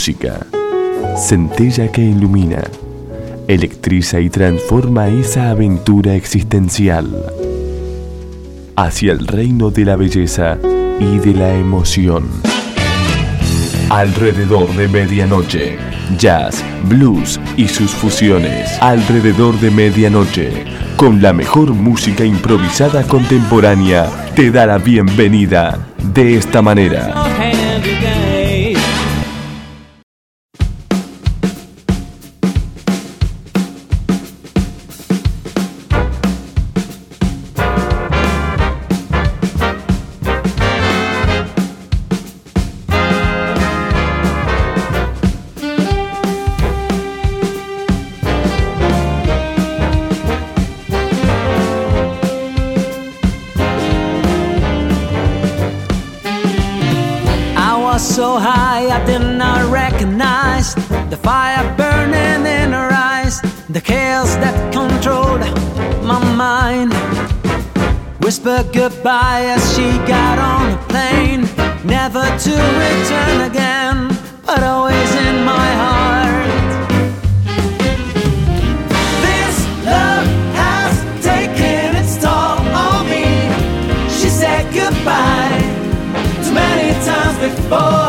música, centella que ilumina, electriza y transforma esa aventura existencial hacia el reino de la belleza y de la emoción. Alrededor de medianoche, jazz, blues y sus fusiones. Alrededor de medianoche, con la mejor música improvisada contemporánea, te da la bienvenida de esta manera. So high I did not recognize the fire burning in her eyes, the chaos that controlled my mind. Whispered goodbye as she got on a plane, never to return again, but always in my heart. This love has taken its toll on me. She said goodbye too many times before.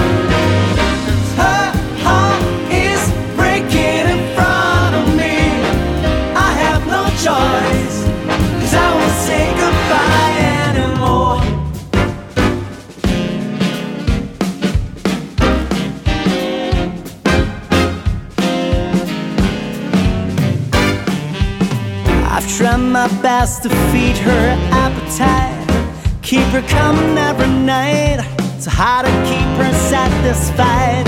Her heart is breaking in front of me. I have no choice, 'cause I won't say goodbye anymore. I've tried my best to feed her appetite, keep her coming every night. So how to keep her satisfied?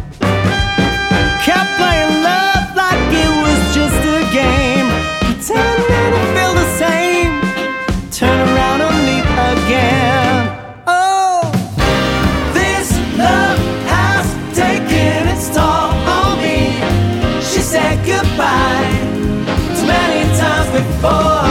Kept playing love like it was just a game, pretending to feel the same. Turn around and leave again. Oh, this love has taken its toll on me. She said goodbye too many times before.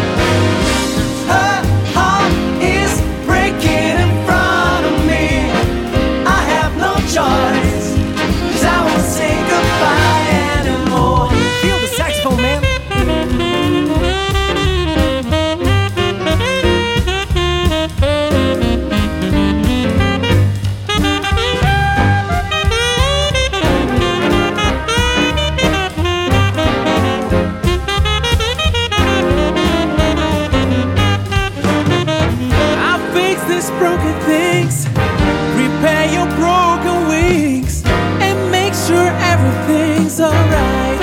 Her heart is breaking in front of me. I have no choice, 'cause I won't say goodbye anymore. Feel the saxophone, man. I'll fix these broken things, repair your broken wings, and make sure everything's alright.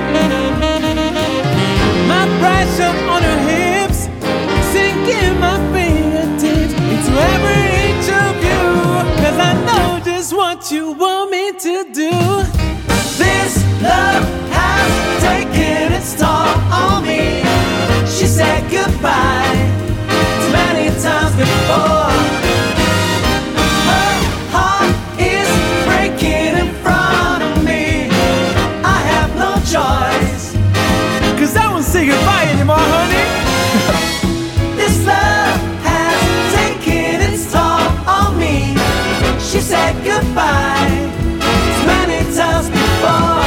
My pressure on your hips, sinking my fingertips into every inch of you, 'cause I know just what you want me to do. This love has taken its toll on me. She said goodbye too many times before. Her heart is breaking in front of me. I have no choice, 'cause I won't say goodbye anymore, honey. This love has taken its toll on me. She said goodbye too many times before.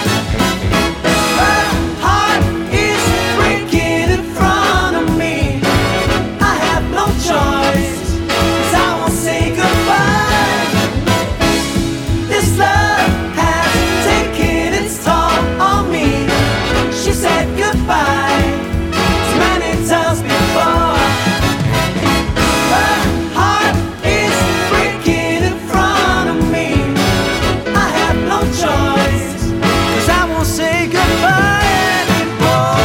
Her heart is breaking in front of me. I have no choice, 'cause I won't say goodbye. This love has taken its toll on me. She said goodbye too many times before. Her heart is breaking in front of me. I have no choice, 'cause I won't say goodbye anymore.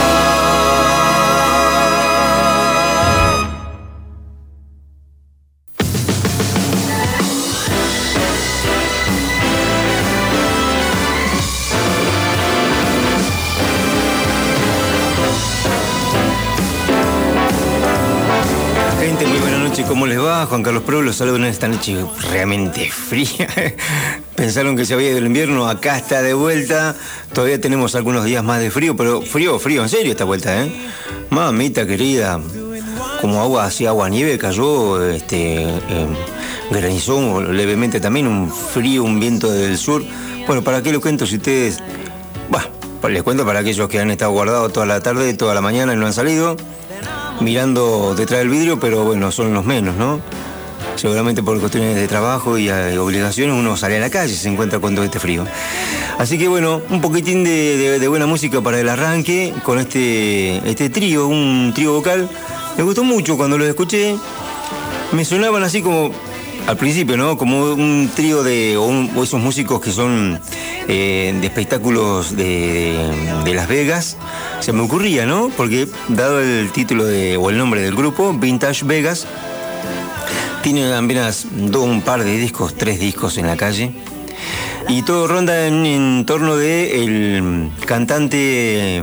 Gente, muy buena noche, ¿cómo les va? Juan Carlos Pro los saludo en esta noche realmente fría. Pensaron que se había ido el invierno, acá está de vuelta. Todavía tenemos algunos días más de frío, pero frío, en serio esta vuelta, ¿eh? Mamita querida, como agua, así agua nieve cayó granizó levemente también, un frío, un viento del sur. Bueno, ¿para qué lo cuento si ustedes... les cuento para aquellos que han estado guardados toda la tarde, toda la mañana y no han salido, mirando detrás del vidrio, pero bueno, son los menos, ¿no? Seguramente por cuestiones de trabajo y obligaciones uno sale a la calle y se encuentra con todo este frío. Así que bueno, un poquitín de buena música para el arranque con este trío, un trío vocal. Me gustó mucho cuando lo escuché. Me sonaban así como, al principio, ¿no? Como un trío o esos músicos que son de espectáculos de Las Vegas. Se me ocurría, ¿no? Porque dado el título o el nombre del grupo, Vintage Vegas, tiene apenas un par de discos, 3 discos en la calle. Y todo ronda en torno de el cantante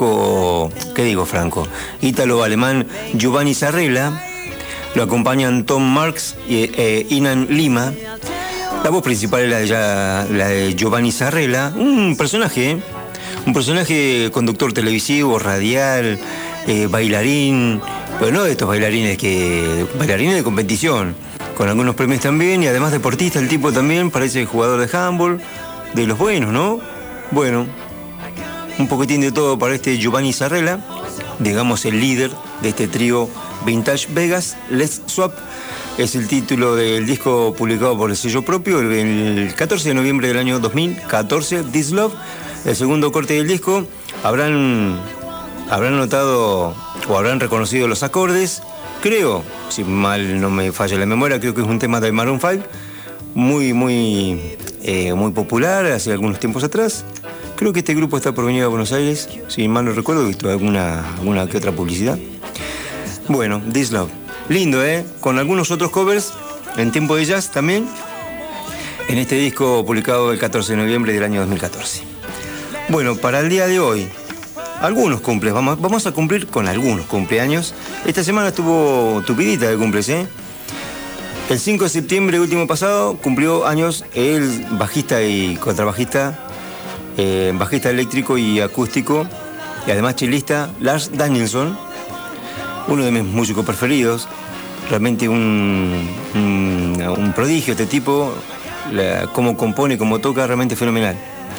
ítalo-alemán Giovanni Zarrella. Lo acompañan Tom Marks e Inan Lima. La voz principal es la de Giovanni Zarrella, un personaje conductor televisivo, radial, bailarín, pero no de estos bailarines de competición, con algunos premios también, y además deportista. El tipo también parece jugador de handball, de los buenos, ¿no? Bueno, un poquitín de todo para este Giovanni Zarrella, digamos el líder de este trío Vintage Vegas. Let's Swap es el título del disco publicado por el sello propio el 14 de noviembre del año 2014, This Love. El segundo corte del disco. Habrán notado o habrán reconocido los acordes. Creo, si mal no me falla la memoria, creo que es un tema de Maroon 5, muy popular hace algunos tiempos atrás. Creo que este grupo está por venir a Buenos Aires, si mal no recuerdo, he visto alguna que otra publicidad. Bueno, This Love. Lindo, con algunos otros covers en tiempo de jazz también, en este disco publicado el 14 de noviembre del año 2014. Bueno, para el día de hoy, algunos cumples, vamos a cumplir con algunos cumpleaños. Esta semana estuvo tupidita de cumples, El 5 de septiembre último pasado cumplió años el bajista y contrabajista, bajista eléctrico y acústico, y además chelista, Lars Danielsson, uno de mis músicos preferidos, realmente un prodigio este tipo, cómo compone, cómo toca, realmente fenomenal.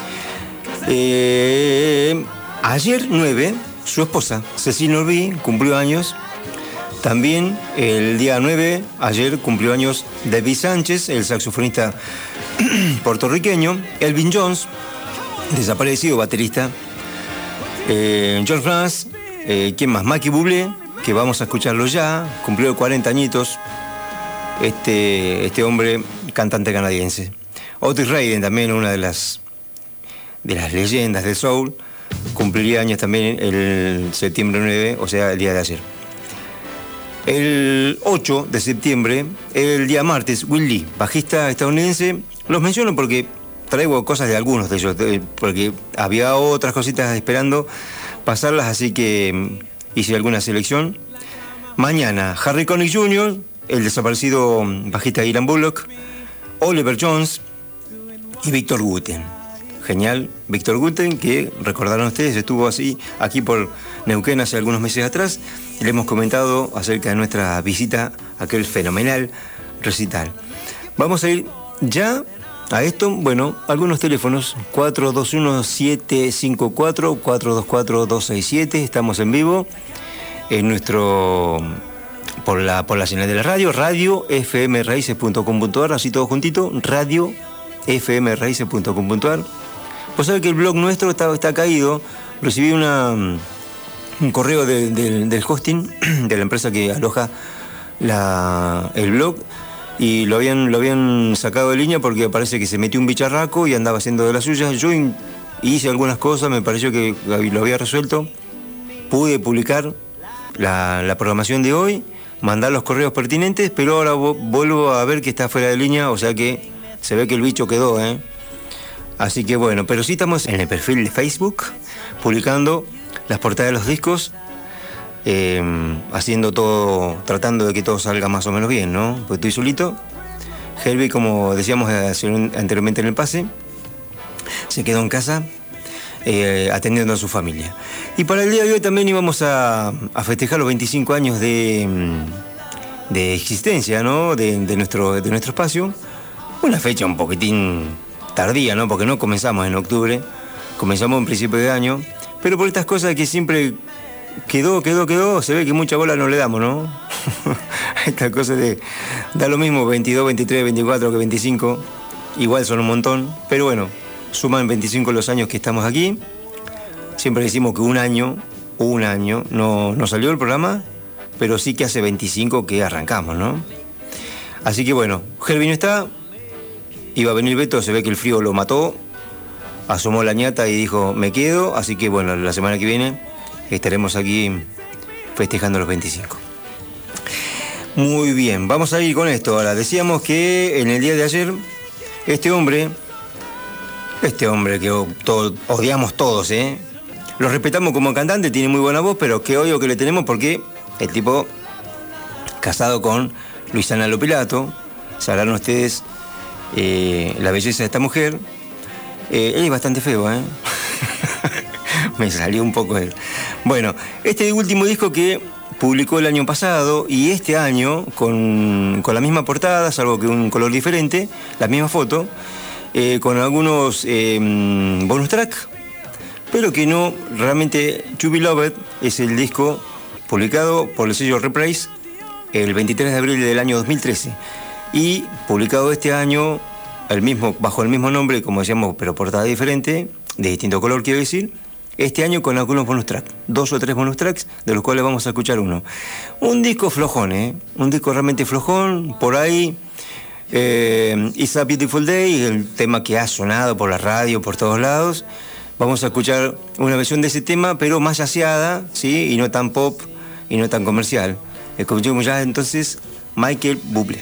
Ayer 9, su esposa, Cecile Norby, cumplió años. También el día 9, ayer cumplió años David Sánchez, el saxofonista puertorriqueño. Elvin Jones, desaparecido baterista. George Franz, ¿quién más? Michael Bublé, que vamos a escucharlo ya, cumplió 40 añitos. Este hombre, cantante canadiense. Otis Redding, también una de las leyendas del soul, cumpliría años también el septiembre 9, o sea, el día de ayer. El 8 de septiembre, el día martes, Will Lee, bajista estadounidense. Los menciono porque traigo cosas de algunos de ellos, porque había otras cositas esperando pasarlas, así que hice alguna selección. Mañana, Harry Connick Jr., el desaparecido bajista Ian Bullock, Oliver Jones y Víctor Guten. Genial, Víctor Guten, que recordarán ustedes, estuvo aquí por Neuquén hace algunos meses atrás, y le hemos comentado acerca de nuestra visita a aquel fenomenal recital. Vamos a ir ya a esto. Bueno, algunos teléfonos: 421-754, 424-267, estamos en vivo en nuestro... por la señal de la radio fmraices.com.ar, así todo juntito, radio fmraices.com.ar. Pues sabe que el blog nuestro está caído. Recibí un correo del hosting de la empresa que aloja el blog, y lo habían sacado de línea porque parece que se metió un bicharraco y andaba haciendo de las suyas. Yo hice algunas cosas, me pareció que lo había resuelto. Pude publicar la programación de hoy, mandar los correos pertinentes, pero ahora vuelvo a ver que está fuera de línea, o sea que se ve que el bicho quedó, Así que bueno, pero sí estamos en el perfil de Facebook, publicando las portadas de los discos, haciendo todo, tratando de que todo salga más o menos bien, ¿no? Porque estoy solito. Helvi, como decíamos anteriormente en el pase, se quedó en casa atendiendo a su familia. Y para el día de hoy también íbamos a festejar los 25 años de de existencia, ¿no? de nuestro espacio. Una fecha un poquitín tardía, ¿no? Porque no comenzamos en octubre, comenzamos en principio de año, pero por estas cosas que siempre quedó, se ve que mucha bola no le damos, ¿no? Esta cosa de da lo mismo 22, 23, 24 que 25, igual son un montón, pero bueno, suman 25 los años que estamos aquí. Siempre decimos que un año no salió el programa, pero sí que hace 25 que arrancamos, ¿no? Así que bueno, Herbie no está, iba a venir Beto, se ve que el frío lo mató, asomó la ñata y dijo, me quedo, así que bueno, la semana que viene estaremos aquí festejando los 25. Muy bien, vamos a ir con esto ahora. Decíamos que en el día de ayer, este hombre que odiamos todos, lo respetamos como cantante, tiene muy buena voz, pero qué odio que le tenemos porque el tipo, casado con Luisana Lopilato, sabrán ustedes la belleza de esta mujer. Él es bastante feo, Me salió un poco él. Bueno, este último disco que publicó el año pasado y este año con la misma portada, salvo que un color diferente, la misma foto, con algunos bonus track, pero que no, realmente To Be Loved es el disco publicado por el sello Reprise el 23 de abril del año 2013 y publicado este año bajo el mismo nombre, como decíamos, pero portada diferente, de distinto color quiero decir, este año con algunos bonus tracks, 2 o 3 bonus tracks, de los cuales vamos a escuchar uno. Un disco flojón, un disco realmente flojón, por ahí, It's a Beautiful Day, el tema que ha sonado por la radio, por todos lados. Vamos a escuchar una versión de ese tema, pero más yaceada, ¿sí? Y no tan pop, y no tan comercial. Escuchemos ya entonces Michael Bublé.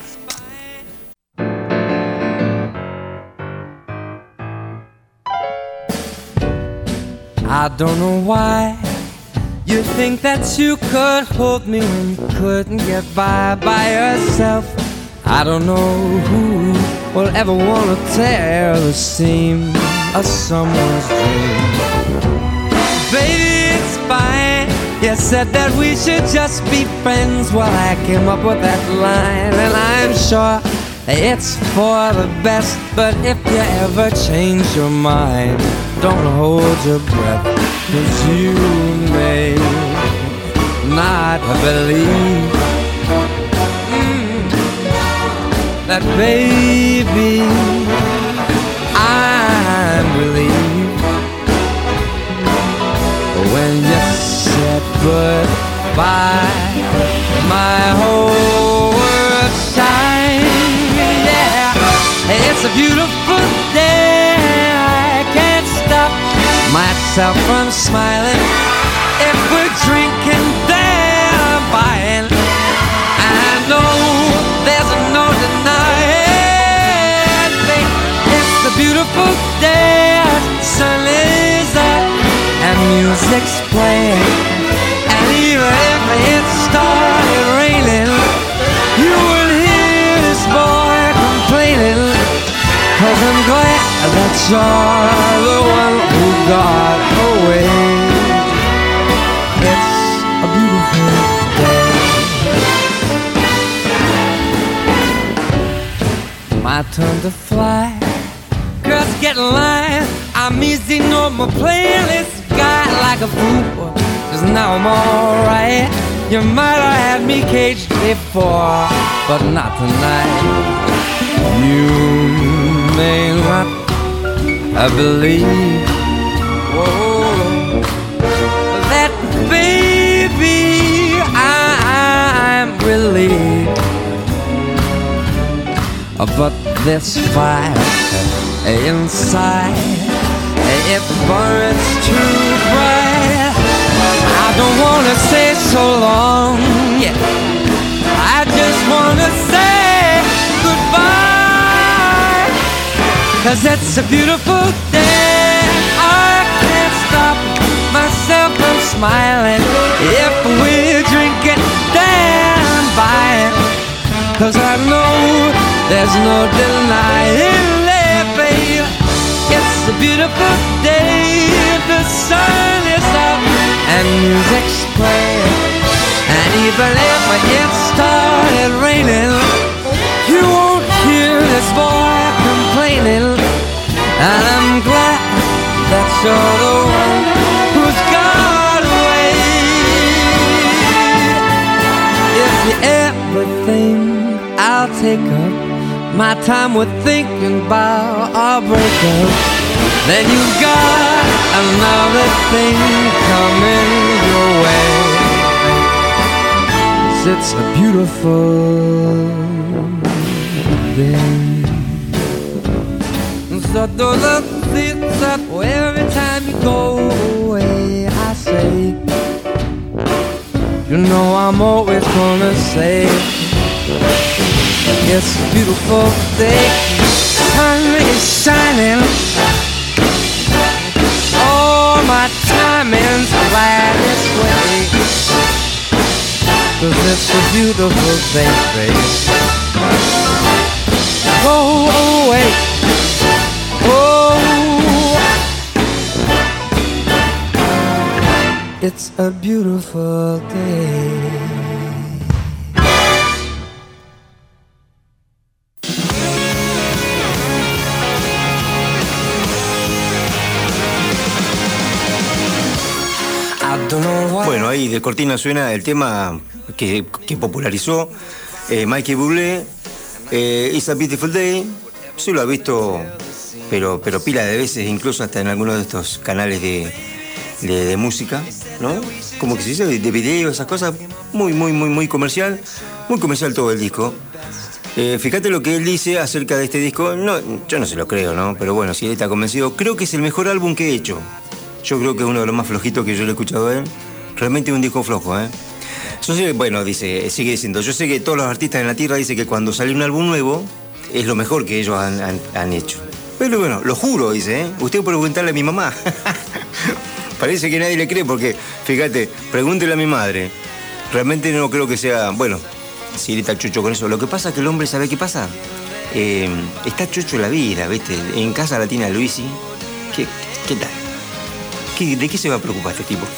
I don't know why you think that you could hold me when you couldn't get by yourself. I don't know who will ever want to tear the seam of someone's dream. Baby, it's fine. You said that we should just be friends. Well, I came up with that line, and I'm sure it's for the best. But if you ever change your mind, don't hold your breath, 'cause you may not believe that, baby, I'm relieved when you said goodbye. My whole world shines, yeah. It's a beautiful day. I can't stop myself from smiling. If we're drinking, then I'm buying. I know there's no denying. It's a beautiful day. The sun is up and music's playing. And even if it started raining, you would hear this boy complaining. 'Cause I'm glad that you're the one who got away. It's a beautiful day. My turn to fly. Girls get in line. I'm easy, no more playing this guy like a fool. 'Cause now I'm alright. You might have had me caged before, but not tonight. You may not believe, that, baby, I'm relieved. But this fire inside, it burns too bright. I don't wanna say so long, yeah. I just wanna say goodbye. 'Cause it's a beautiful day. I can't stop myself from smiling. If we're drinking, then I'm buying. 'Cause I know there's no denying it, babe. It's a beautiful day. The sun is up and music's playing. And even if it's started raining, you won't hear this boy complaining. And I'm glad that you're the one who's got away. If you're everything I'll take up my time with thinking about our breakup, then you've got another thing coming your way. It's a beautiful thing. So every time you go away, I say, you know I'm always gonna say, it's a beautiful day. Sun is shining. Oh, my timing's right this way. 'Cause it's a beautiful thing, baby. Go away. Oh, it's a beautiful day. Bueno, ahí de cortina suena el tema que popularizó Michael Bublé, It's a Beautiful Day. Sí lo ha visto, pero pila de veces, incluso hasta en algunos de estos canales de música, ¿no? Como que se dice, de video, esas cosas, muy comercial todo el disco. Fíjate lo que él dice acerca de este disco. No, yo no se lo creo, ¿no? Pero bueno, si él está convencido, creo que es el mejor álbum que he hecho. Yo creo que es uno de los más flojitos que yo le he escuchado a él. Realmente un disco flojo, ¿eh? Yo sé, bueno, dice, sigue diciendo, yo sé que todos los artistas en la tierra dicen que cuando sale un álbum nuevo es lo mejor que ellos han hecho. Pero bueno, lo juro, dice, ¿eh? Usted puede preguntarle a mi mamá. Parece que nadie le cree porque, fíjate, pregúntele a mi madre. Realmente no creo que sea, bueno, si él está chucho con eso. Lo que pasa es que el hombre, ¿sabe qué pasa? Está chucho la vida, ¿viste? En casa la tiene a Luisi. ¿Qué tal? ¿De qué se va a preocupar este tipo?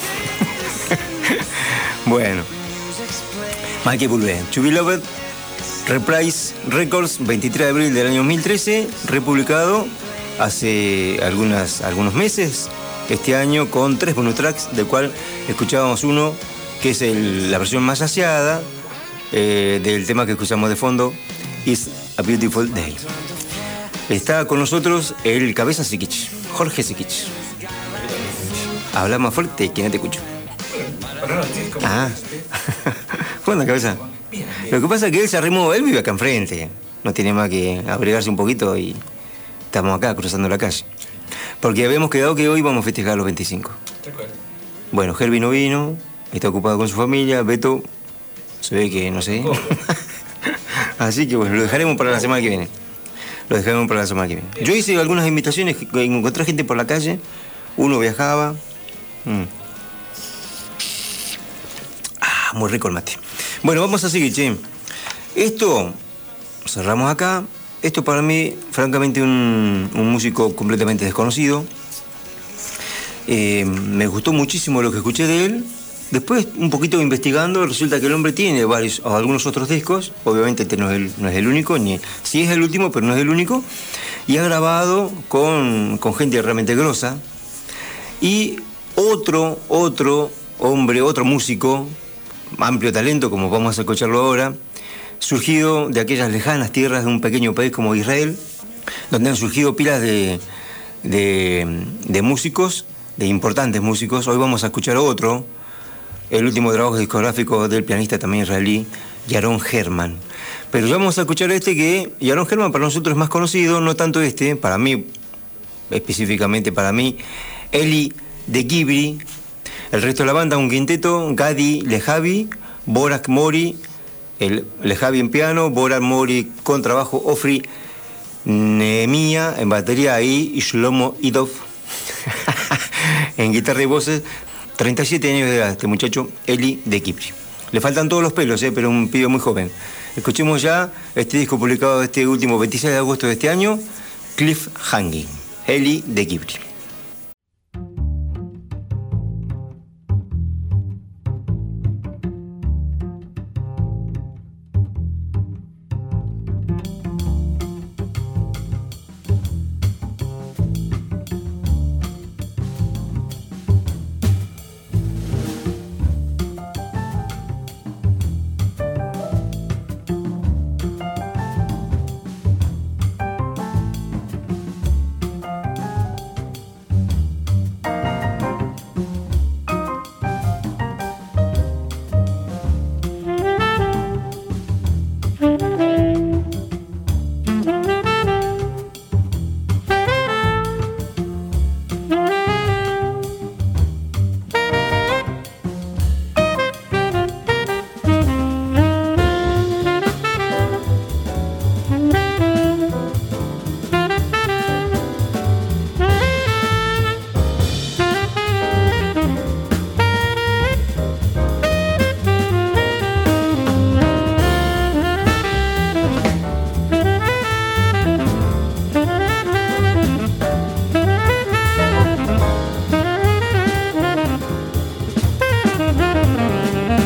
Bueno. Michael Bublé, To Be Loved, Reprise Records, 23 de abril del año 2013, republicado hace algunos meses, este año, con 3 bonus tracks, del cual escuchábamos uno, que es la versión más aseada del tema que escuchamos de fondo, It's a Beautiful Day. Está con nosotros el cabeza Sikich, Jorge Sikich. Habla más fuerte, que no te escucho. Ah. ¿Cómo anda, cabeza? Lo que pasa es que él se arrimó, él vive acá enfrente. No tiene más que abrigarse un poquito y estamos acá cruzando la calle. Porque habíamos quedado que hoy vamos a festejar los 25. Bueno, Herbie no vino, está ocupado con su familia, Beto se ve que no sé. Así que bueno, lo dejaremos para la semana que viene. Yo hice algunas invitaciones, encontré gente por la calle, uno viajaba. Muy rico el mate. Bueno, vamos a seguir, che. Esto, cerramos acá. Esto para mí, francamente, un músico completamente desconocido. Me gustó muchísimo lo que escuché de él. Después, un poquito investigando, resulta que el hombre tiene algunos otros discos. Obviamente este no es el único, sí es el último, pero no es el único. Y ha grabado con gente realmente grosa. Y otro hombre, otro músico, amplio talento, como vamos a escucharlo ahora, surgido de aquellas lejanas tierras de un pequeño país como Israel, donde han surgido pilas de músicos, de importantes músicos. Hoy vamos a escuchar otro, el último trabajo discográfico del pianista también israelí, Yaron Herman. Pero ya vamos a escuchar que Yaron Herman para nosotros es más conocido, no tanto para mí, específicamente para mí, Eli de Kibri. El resto de la banda, un quinteto, Gadi Lejavi, Borak Mori, el Lejavi en piano, Borak Mori con trabajo, Ofri Nehemia en batería y Shlomo Idov en guitarra y voces. 37 años de edad este muchacho, Eli de Kibri. Le faltan todos los pelos, pero un pibe muy joven. Escuchemos ya este disco publicado este último 26 de agosto de este año, Cliff Hanging, Eli de Kibri.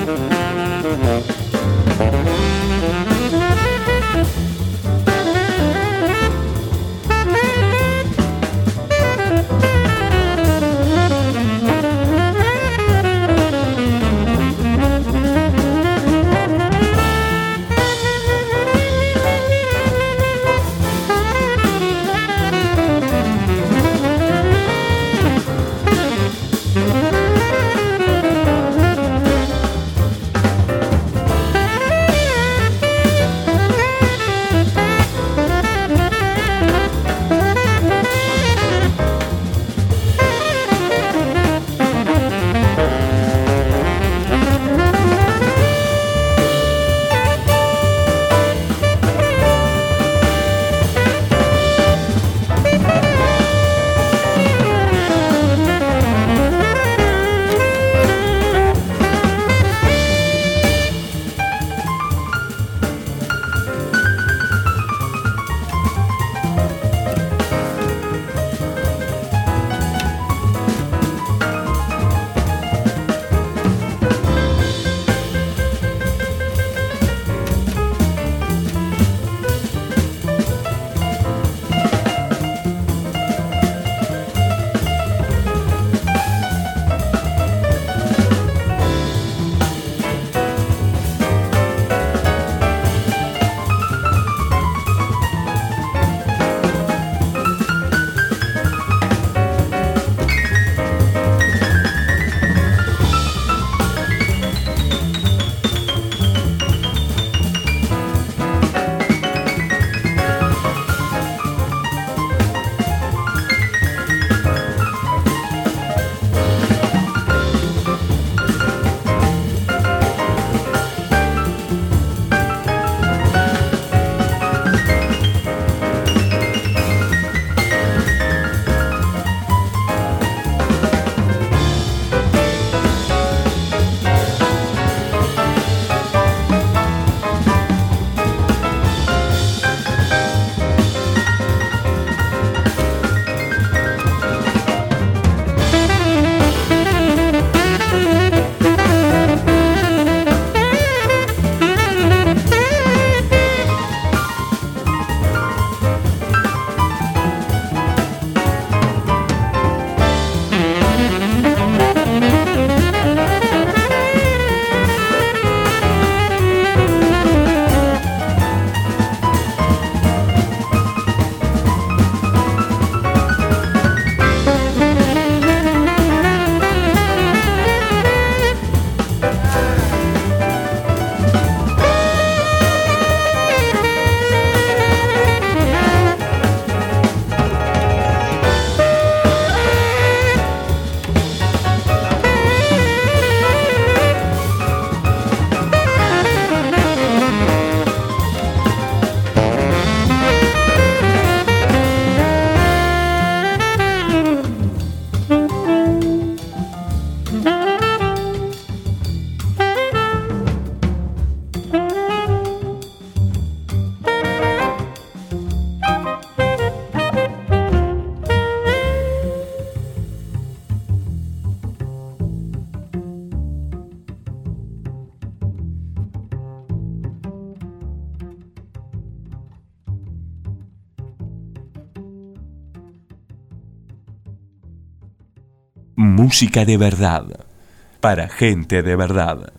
Música de verdad, para gente de verdad,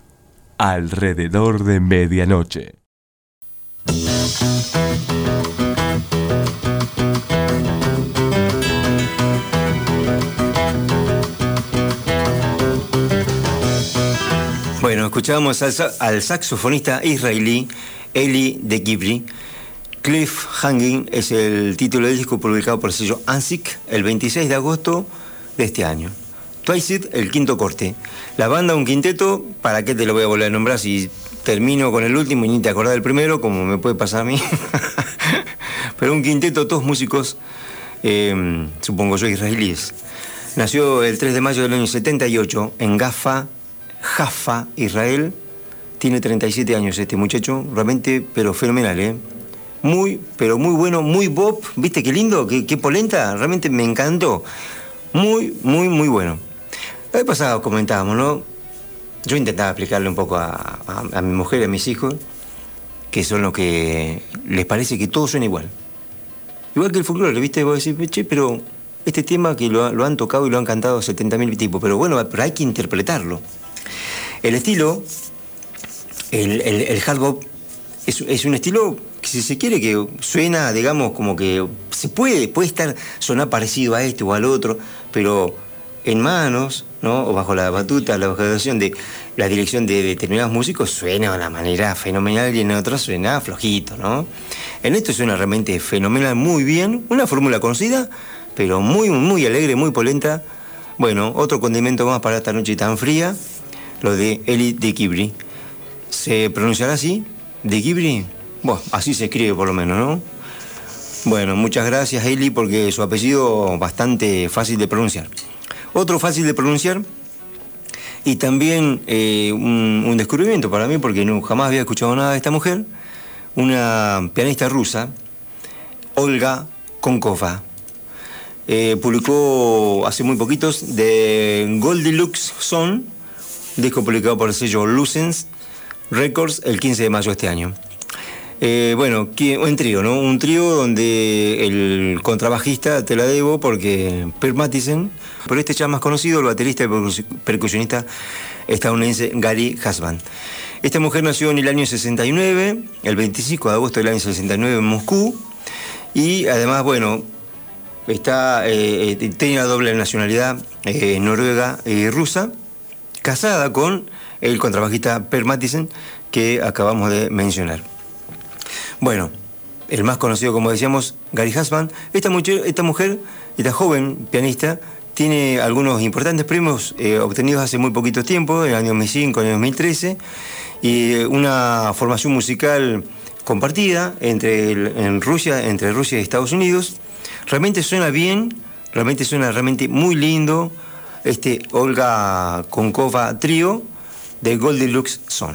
alrededor de medianoche. Bueno, escuchábamos al saxofonista israelí Eli de Gibri. Cliff Hanging es el título del disco publicado por el sello ANSIC el 26 de agosto de este año. Twice It, el quinto corte. La banda, un quinteto, ¿para qué te lo voy a volver a nombrar si termino con el último y ni te acordás del primero, como me puede pasar a mí? Pero un quinteto, todos músicos, supongo yo, israelíes. Nació el 3 de mayo del año 78 en Jaffa, Israel. Tiene 37 años este muchacho, realmente, pero fenomenal, ¿eh? Muy, pero muy bueno, muy bop. ¿Viste qué lindo? ¿Qué polenta? Realmente me encantó. Muy, muy, muy bueno. La vez pasada comentábamos, ¿no? yo intentaba explicarle un poco a mi mujer y a mis hijos, que son los que les parece que todo suena igual. Igual que el folclore, ¿viste? Vos decís, che, pero este tema que lo han tocado y lo han cantado 70.000 tipos, pero bueno, pero hay que interpretarlo. El estilo, el hard bop, es un estilo que, si se quiere, que suena, digamos, como que se puede sonar parecido a este o al otro, pero en manos, ¿no? O bajo la batuta, la dirección de determinados músicos, suena de una manera fenomenal y en otros suena flojito, ¿no? En esto suena realmente fenomenal, muy bien, una fórmula conocida, pero muy, muy alegre, muy polenta. Bueno, otro condimento más para esta noche tan fría, lo de Eli de Kibri. ¿Se pronunciará así? ¿De Kibri? Bueno, así se escribe por lo menos, ¿no? Bueno, muchas gracias, Eli, porque su apellido bastante fácil de pronunciar. Otro fácil de pronunciar y también un descubrimiento para mí, porque jamás había escuchado nada de esta mujer, una pianista rusa, Olga Konkova. Publicó hace muy poquitos The Goldilocks Song, disco publicado por el sello Lucens Records el 15 de mayo de este año. Bueno, un trío, ¿no? Un trío donde el contrabajista, te la debo porque Per Mathiesen, pero este ya más conocido, el baterista y percusionista estadounidense Gary Husband. Esta mujer nació en el año 69, el 25 de agosto del año 69 en Moscú, y además, bueno, tiene la doble nacionalidad noruega y rusa, casada con el contrabajista Per Mathiesen que acabamos de mencionar. Bueno, el más conocido, como decíamos, Gary Husband. Esta mujer, esta joven pianista, tiene algunos importantes premios obtenidos hace muy poquito tiempo, en el año 2005, en el año 2013, y una formación musical compartida entre Rusia y Estados Unidos. Realmente suena bien, suena muy lindo este Olga Konkova trío de Goldilocks Song.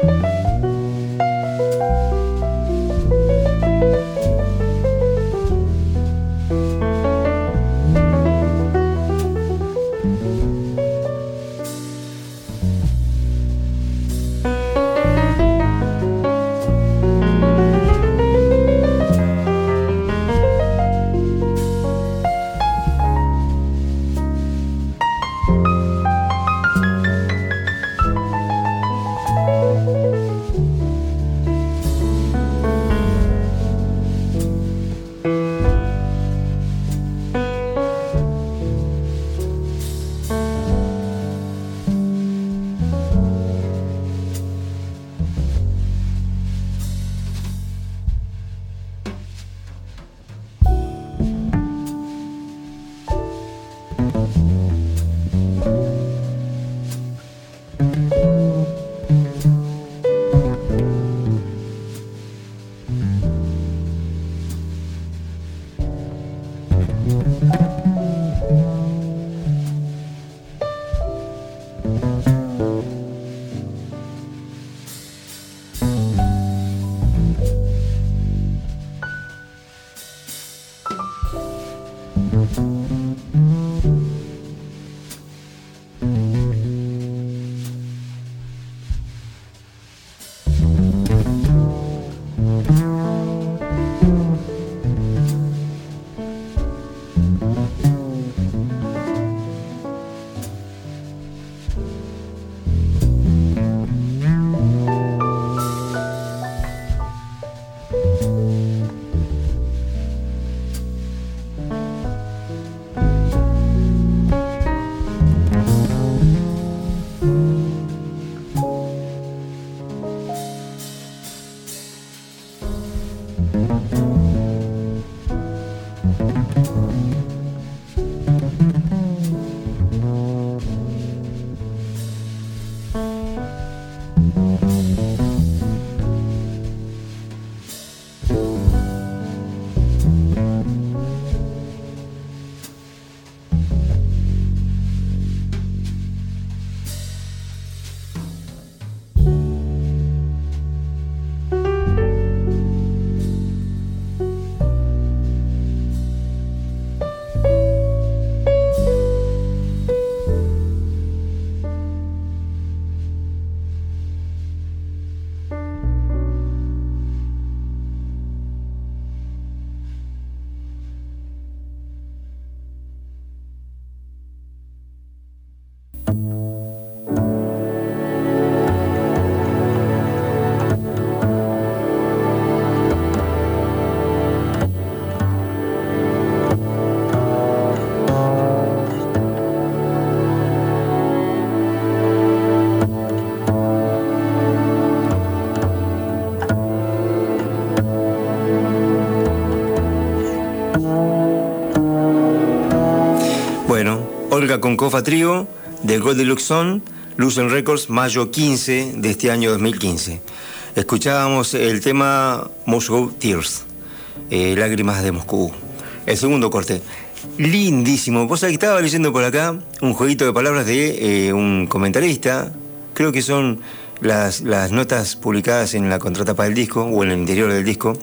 Olga con Cofa Trio, de Goldilocks Zone, Lucent Records, mayo 15 de este año 2015. Escuchábamos el tema Moscow Tears, Lágrimas de Moscú. El segundo corte, lindísimo. Vos sabés que estaba leyendo por acá un jueguito de palabras de un comentarista. Creo que son las notas publicadas en la contratapa del disco o en el interior del disco.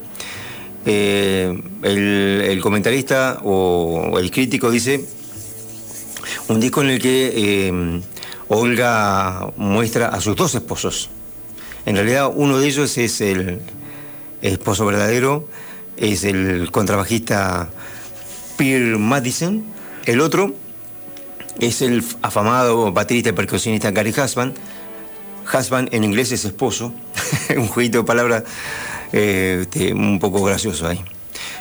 El comentarista o el crítico dice: un disco en el que Olga muestra a sus dos esposos. En realidad uno de ellos es el esposo verdadero, es el contrabajista Pierre Madison. El otro es el afamado baterista y percusionista Gary Husband. Husband en inglés es esposo. Un jueguito de palabras un poco gracioso ahí.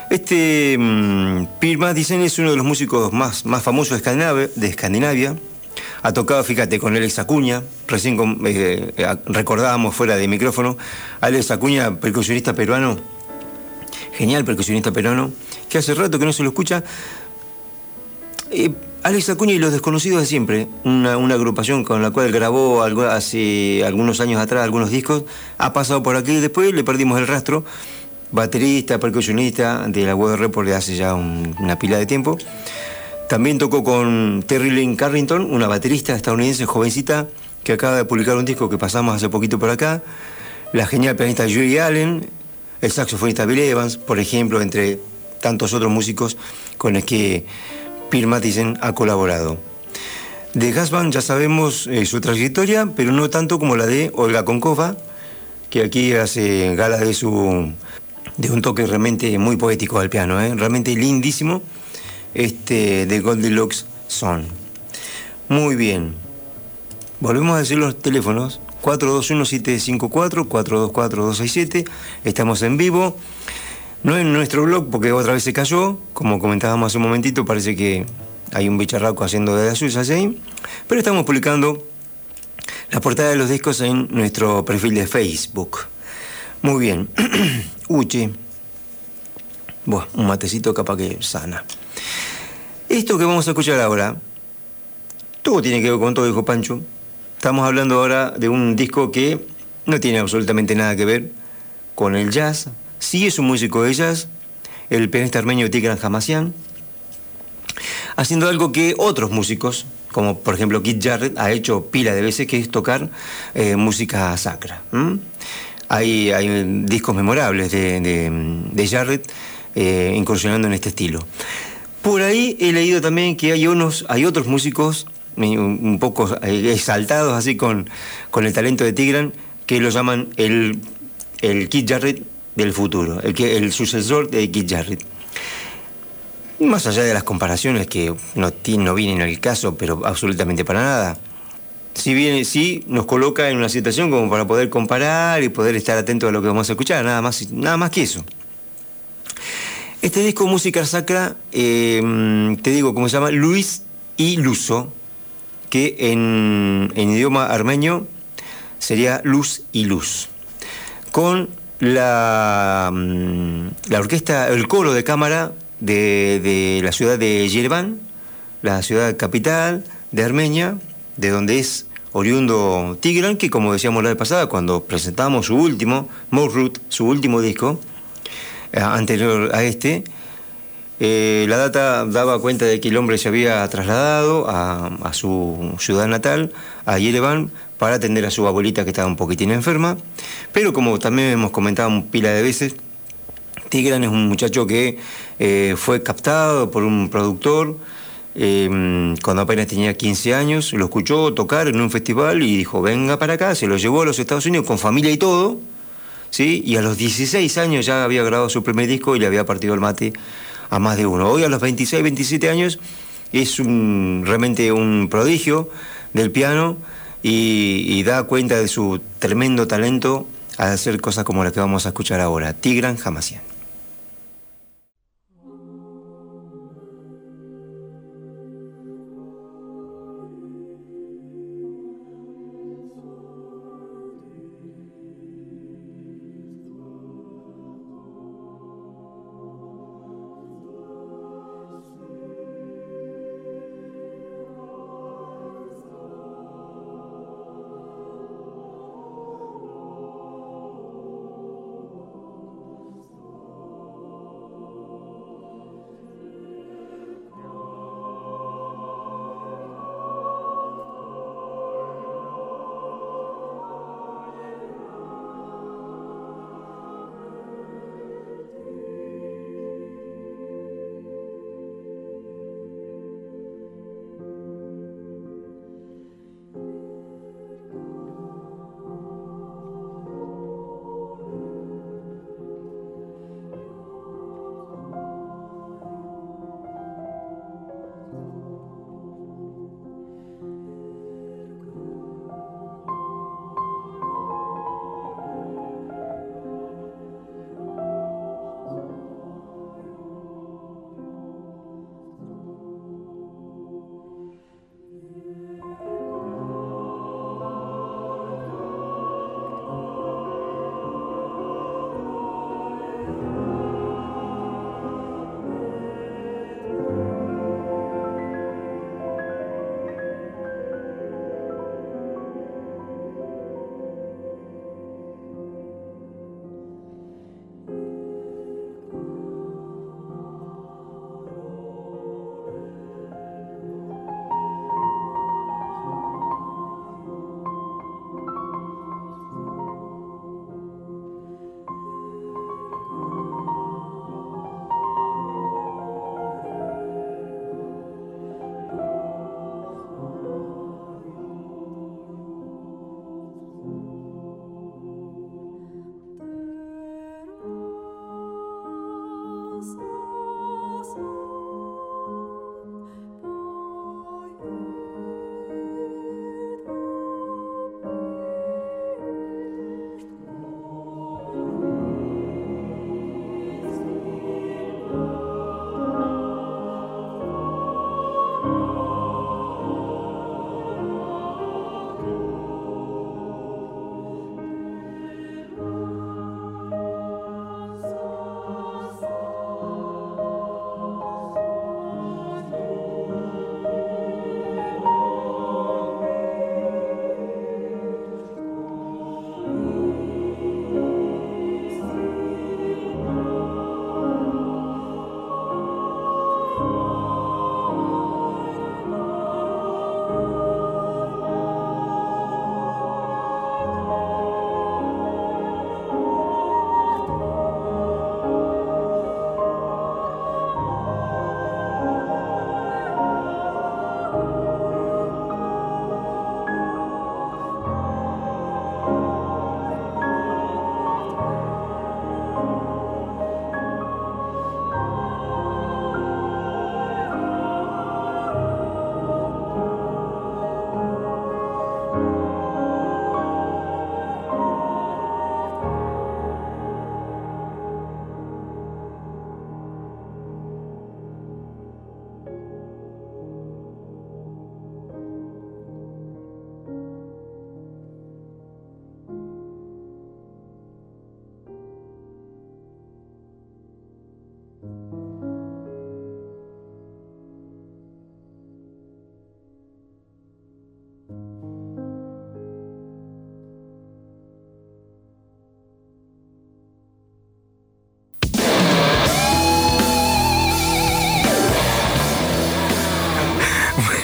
Pierre Madison es uno de los músicos más famosos de Escandinavia. Ha tocado, fíjate, con Alex Acuña. Recién recordábamos fuera de micrófono. Alex Acuña, percusionista peruano. Genial percusionista peruano, que hace rato que no se lo escucha. Alex Acuña y Los Desconocidos de Siempre, una agrupación con la cual grabó hace algunos años atrás algunos discos. Ha pasado por aquí y después le perdimos el rastro. Baterista, percusionista de la Weather Report de hace ya una pila de tiempo. También tocó con Terry Lynn Carrington, una baterista estadounidense jovencita que acaba de publicar un disco que pasamos hace poquito por acá, la genial pianista Judy Allen, el saxofonista Bill Evans, por ejemplo, entre tantos otros músicos con los que Pierre Mathiesen ha colaborado. De Jazz Band ya sabemos su trayectoria, pero no tanto como la de Olga Konkova, que aquí hace gala de un toque realmente muy poético al piano, realmente lindísimo, de Goldilocks Song. Muy bien. Volvemos a decir los teléfonos: 421-754, 424-267. Estamos en vivo. No en nuestro blog, porque otra vez se cayó. Como comentábamos hace un momentito, parece que hay un bicharraco haciendo de las suyas ahí. Pero estamos publicando la portada de los discos en nuestro perfil de Facebook. Muy bien. Uche. Bueno, un matecito capaz que sana. Esto que vamos a escuchar ahora, todo tiene que ver con todo, dijo Pancho. Estamos hablando ahora de un disco que no tiene absolutamente nada que ver con el jazz. Sí es un músico de jazz, el pianista armenio Tigran Hamasyan, haciendo algo que otros músicos, como por ejemplo Keith Jarrett, ha hecho pila de veces, que es tocar música sacra. Hay discos memorables de Jarrett incursionando en este estilo. Por ahí he leído también que hay otros músicos un poco exaltados así con el talento de Tigran, que lo llaman el Keith Jarrett del futuro, el sucesor de Keith Jarrett. Más allá de las comparaciones que no vienen al caso, pero absolutamente para nada. Si bien sí nos coloca en una situación como para poder comparar y poder estar atento a lo que vamos a escuchar, nada más que eso. Este disco Música Sacra, te digo cómo se llama, Luis y Luso, que en idioma armenio sería Luz y Luz, con la orquesta, el coro de cámara de la ciudad de Yerevan, la ciudad capital de Armenia, de donde es oriundo Tigran, que como decíamos la vez pasada, cuando presentamos su último, Morrut, su último disco, anterior a este, la data daba cuenta de que el hombre se había trasladado a su ciudad natal, a Yerevan, para atender a su abuelita que estaba un poquitín enferma. Pero como también hemos comentado un pila de veces, Tigran es un muchacho que fue captado por un productor cuando apenas tenía 15 años, lo escuchó tocar en un festival y dijo, venga para acá, se lo llevó a los Estados Unidos con familia y todo, ¿sí? Y a los 16 años ya había grabado su primer disco y le había partido el mate a más de uno. Hoy a los 26, 27 años es realmente un prodigio del piano y da cuenta de su tremendo talento al hacer cosas como las que vamos a escuchar ahora. Tigran Hamasyan.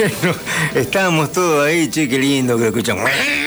Bueno, estábamos todos ahí, che, qué lindo que lo escuchamos.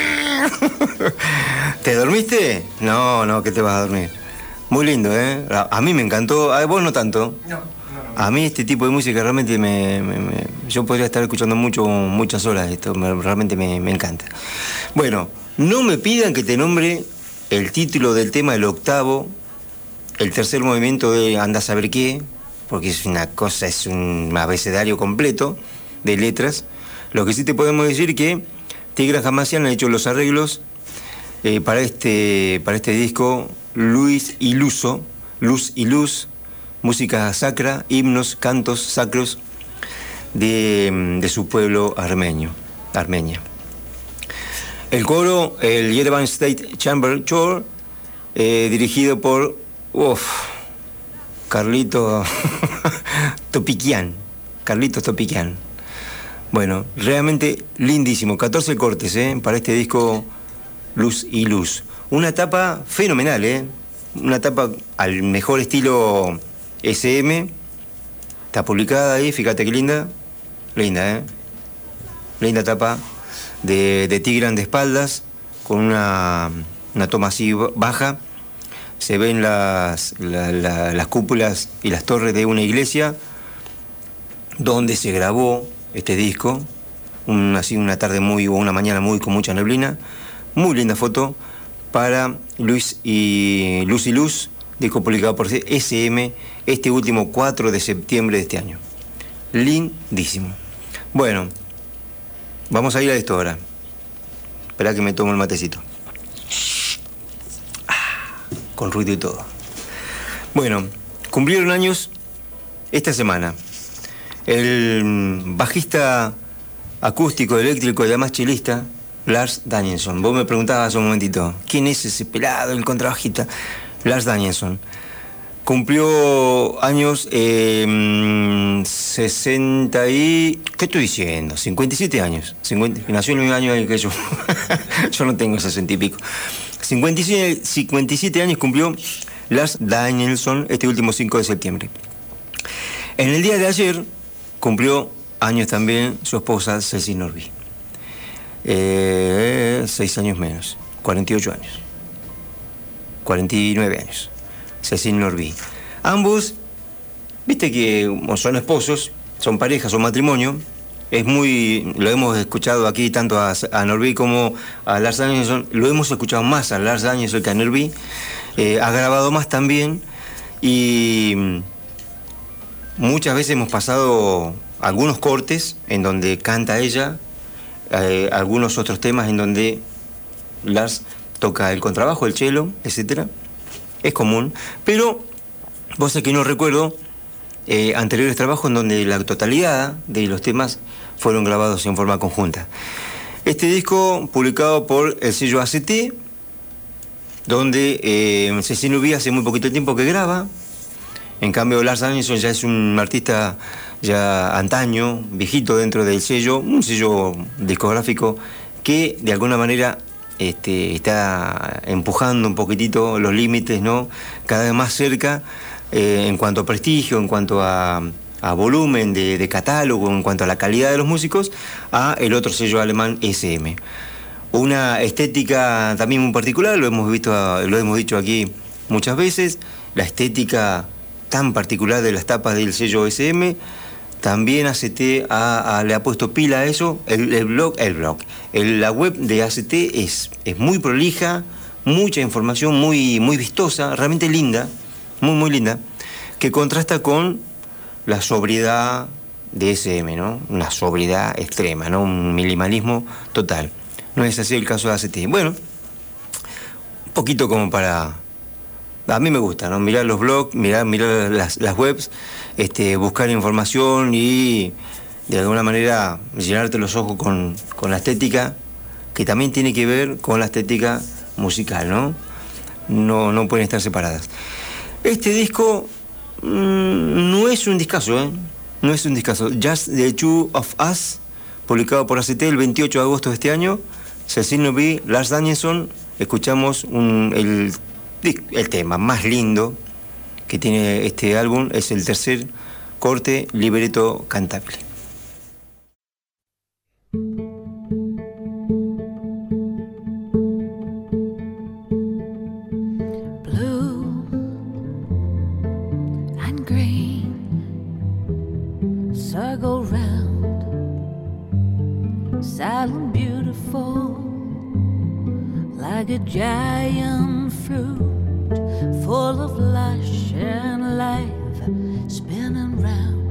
¿Te dormiste? No, que te vas a dormir. Muy lindo, ¿eh? A mí me encantó, a vos no tanto. No. A mí este tipo de música realmente yo podría estar escuchando muchas horas esto, realmente me encanta. Bueno, no me pidan que te nombre el título del tema, el octavo, el tercer movimiento de Andá a saber qué, porque es una cosa, es un abecedario completo de letras. Lo que sí te podemos decir que Tigran Hamasyan han hecho los arreglos para este disco Luz y Luz, música sacra, himnos, cantos sacros de su pueblo Armenia. El coro, el Yerevan State Chamber Choir, dirigido por Carlitos Topiquian. Bueno, realmente lindísimo. 14 cortes para este disco Luz y Luz. Una tapa fenomenal, una tapa al mejor estilo SM. Está publicada ahí, fíjate qué linda. Linda, linda tapa de Tigran de espaldas, con una toma así baja. Se ven las cúpulas y las torres de una iglesia donde se grabó este disco. Una tarde o una mañana con mucha neblina. Muy linda foto para Luz y Luz, disco publicado por SM este último 4 de septiembre de este año. Lindísimo. Bueno, vamos a ir a esto ahora. Esperá que me tomo el matecito. Con ruido y todo. Bueno, cumplieron años esta semana. El bajista acústico, eléctrico y además chelista, Lars Danielsson. Vos me preguntabas hace un momentito, ¿quién es ese pelado, el contrabajista? Lars Danielsson. Cumplió años 60 y... ¿Qué estoy diciendo? 57 años. Nació el mismo año que yo. Yo no tengo 60 y pico. 57 años cumplió Lars Danielsson este último 5 de septiembre. En el día de ayer cumplió años también su esposa Cécile Norby. 6 años menos, 48 años. 49 años. Cécile Norby. Ambos, viste que son esposos, son parejas, son matrimonio. Lo hemos escuchado aquí tanto a Norby como a Lars Danielsson. Lo hemos escuchado más a Lars Danielsson que a Norby. Ha grabado más también. Y muchas veces hemos pasado algunos cortes en donde canta ella, algunos otros temas en donde Lars toca el contrabajo, el cello, etc. Es común, pero vos sabés que no recuerdo anteriores trabajos en donde la totalidad de los temas fueron grabados en forma conjunta. Este disco publicado por el sello ACT, donde Cécile Norby hace muy poquito tiempo que graba. En cambio Lars Danielsson ya es un artista ya antaño, viejito dentro del sello, un sello discográfico que de alguna manera está empujando un poquitito los límites, ¿no? Cada vez más cerca en cuanto a prestigio, en cuanto a volumen de catálogo, en cuanto a la calidad de los músicos, a el otro sello alemán SM. Una estética también muy particular, lo hemos dicho aquí muchas veces, la estética tan particular de las tapas del sello SM. También ACT le ha puesto pila a eso. La web de ACT es muy prolija, mucha información, muy vistosa, realmente linda, muy linda, que contrasta con la sobriedad de SM, ¿no? Una sobriedad extrema, ¿no? Un minimalismo total. No es así el caso de ACT. Bueno, un poquito como para... A mí me gusta, ¿no? Mirar los blogs, mirar las webs, buscar información y de alguna manera llenarte los ojos con la estética, que también tiene que ver con la estética musical, ¿no? No pueden estar separadas. Este disco no es un discazo, ¿eh? No es un discazo. Just the Two of Us, publicado por ACT el 28 de agosto de este año. Cécile Norby, Lars Danielsson. Escuchamos el tema más lindo que tiene este álbum, es el tercer corte, Libretto Cantabile. a giant fruit full of lush and life spinning round,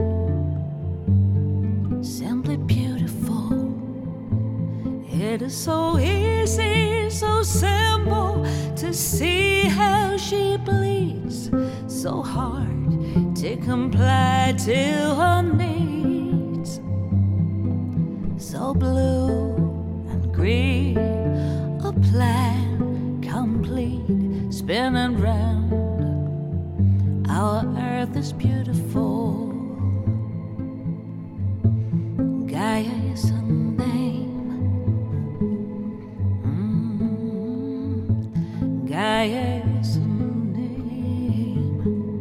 simply beautiful. It is so easy, so simple to see how she bleeds so hard to comply to her needs. So blue and green, a plan complete, spinning round. Our earth is beautiful. Gaia is her name. Gaia is her name.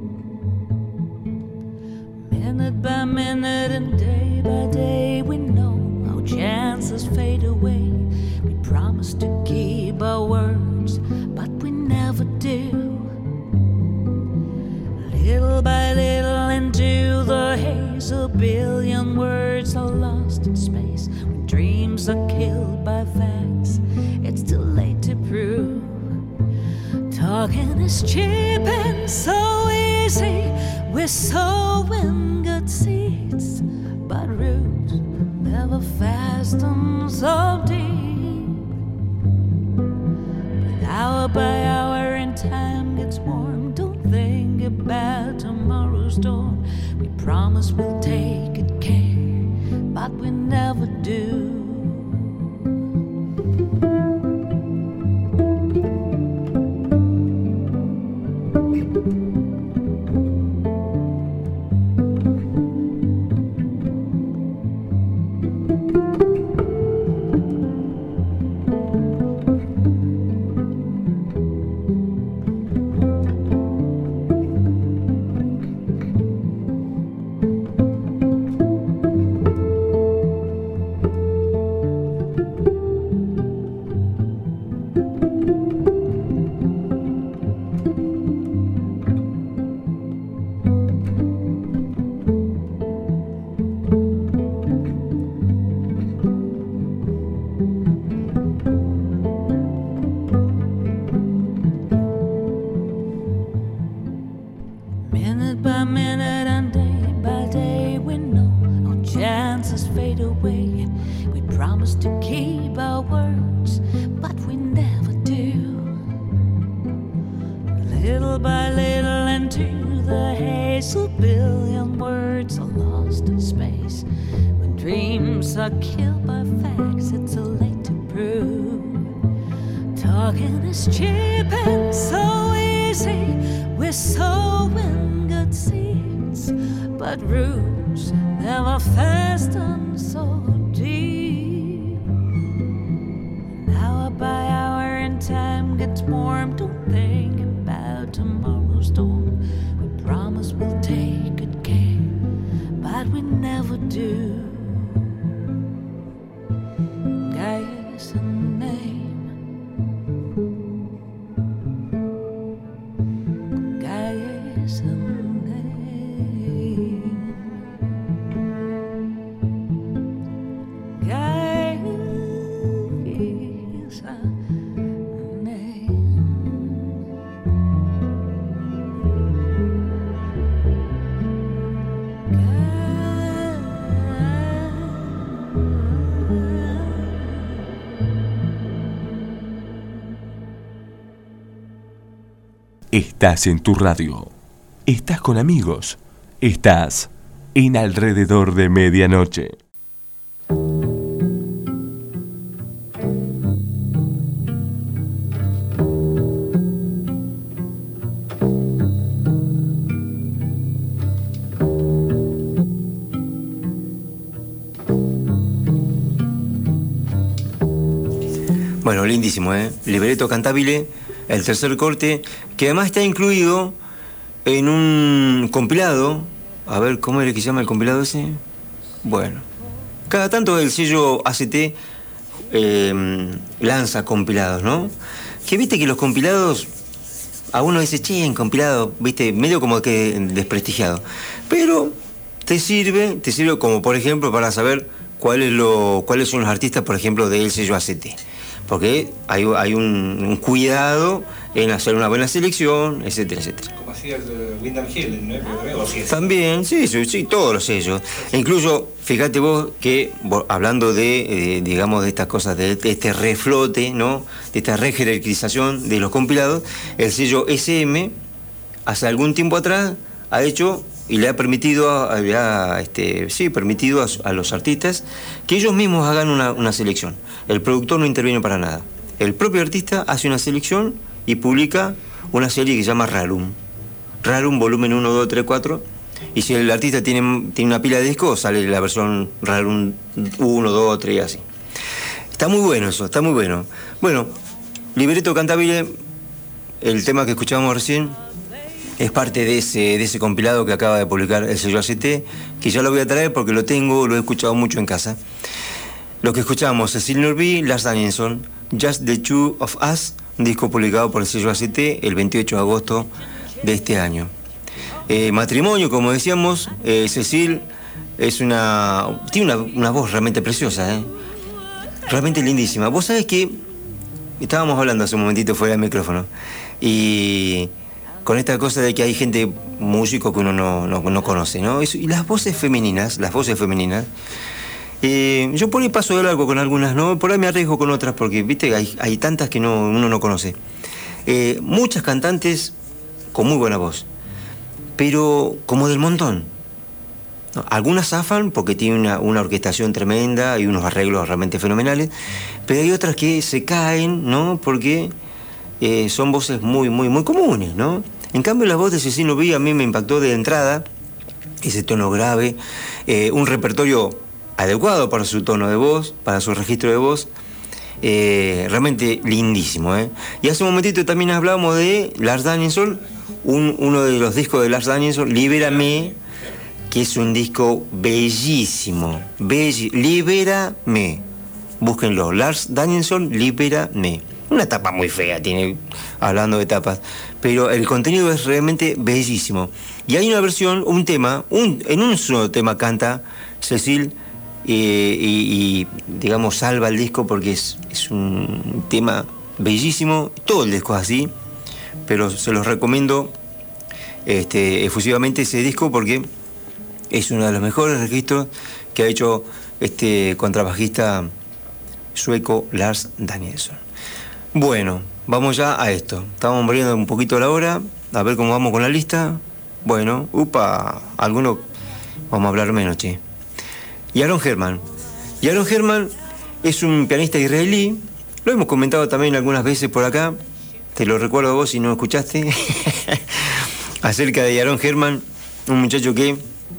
Minute by minute and day by day, we know our chances fade away. We promise to keep our words, but we never do. Little by little into the haze, a billion words are lost in space. When dreams are killed by facts, it's too late to prove. Talking is cheap and so easy. We're sowing good seeds, but roots never fasten so deep. But hour by hour and time gets warm, don't think about tomorrow's dawn. We promise we'll take good care, but we never do. Estás en tu radio, estás con amigos, estás en Alrededor de Medianoche. Bueno, lindísimo, ¿eh? Libretto cantabile, el tercer corte, que además está incluido en un compilado. A ver, ¿cómo era que se llama el compilado ese? Bueno, cada tanto el sello ACT lanza compilados, ¿no? Que viste que los compilados, a uno dice, che, en compilado, viste, medio como que desprestigiado. Pero te sirve como, por ejemplo, para saber cuáles son los artistas, por ejemplo, del sello ACT. porque hay un cuidado en hacer una buena selección, etcétera, etcétera. Como hacía el Windham Hill, ¿no? También, sí, todos los sellos. E incluso, fíjate vos que, hablando digamos, de estas cosas, de este reflote, ¿no? De esta rejerarquización de los compilados, el sello SM, hace algún tiempo atrás, ha hecho y le ha permitido, permitido a los artistas que ellos mismos hagan una selección. El productor no interviene para nada. El propio artista hace una selección y publica una serie que se llama Rarum. Rarum, volumen 1, 2, 3, 4. Y si el artista tiene una pila de discos, sale la versión Rarum 1, 2, 3, así. Está muy bueno eso, está muy bueno. Bueno, Libretto Cantabile, el tema que escuchábamos recién, es parte de ese compilado que acaba de publicar el sello ACT, que ya lo voy a traer porque lo he escuchado mucho en casa. Lo que escuchamos, Cecil Norby, Lars Danielsson, Just the Two of Us, un disco publicado por el sello ACT el 28 de agosto de este año. Matrimonio, como decíamos, Cecil tiene una voz realmente preciosa, realmente lindísima. Vos sabés que estábamos hablando hace un momentito fuera del micrófono, y con esta cosa de que hay gente, músico que uno no conoce, ¿no? Y las voces femeninas, yo por ahí paso de largo con algunas, ¿no? Por ahí me arriesgo con otras, porque, viste, hay tantas que uno no conoce. Muchas cantantes con muy buena voz, pero como del montón, ¿no? Algunas zafan porque tienen una orquestación tremenda y unos arreglos realmente fenomenales, pero hay otras que se caen, ¿no? Porque son voces muy, muy, muy comunes, ¿no? En cambio, la voz de Cecil Norby a mí me impactó de entrada, ese tono grave, un repertorio adecuado para su tono de voz, para su registro de voz, realmente lindísimo, ¿eh? Y hace un momentito también hablábamos de Lars Danielsson, uno de los discos de Lars Danielsson, Libérame, que es un disco bellísimo, Libérame, búsquenlo, Lars Danielsson, Libérame. Una tapa muy fea tiene, hablando de tapas, pero el contenido es realmente bellísimo. Y hay una versión, un tema, en un solo tema canta Cecil, y digamos salva el disco porque es un tema bellísimo. Todo el disco es así, pero se los recomiendo efusivamente ese disco porque es uno de los mejores registros que ha hecho este contrabajista sueco Lars Danielsson. Bueno, vamos ya a esto. Estamos moviendo un poquito la hora, a ver cómo vamos con la lista. Bueno, algunos vamos a hablar menos, che. Yaron Herman. Yaron Herman es un pianista israelí, lo hemos comentado también algunas veces por acá, te lo recuerdo a vos si no escuchaste, acerca de Yaron Herman, un muchacho que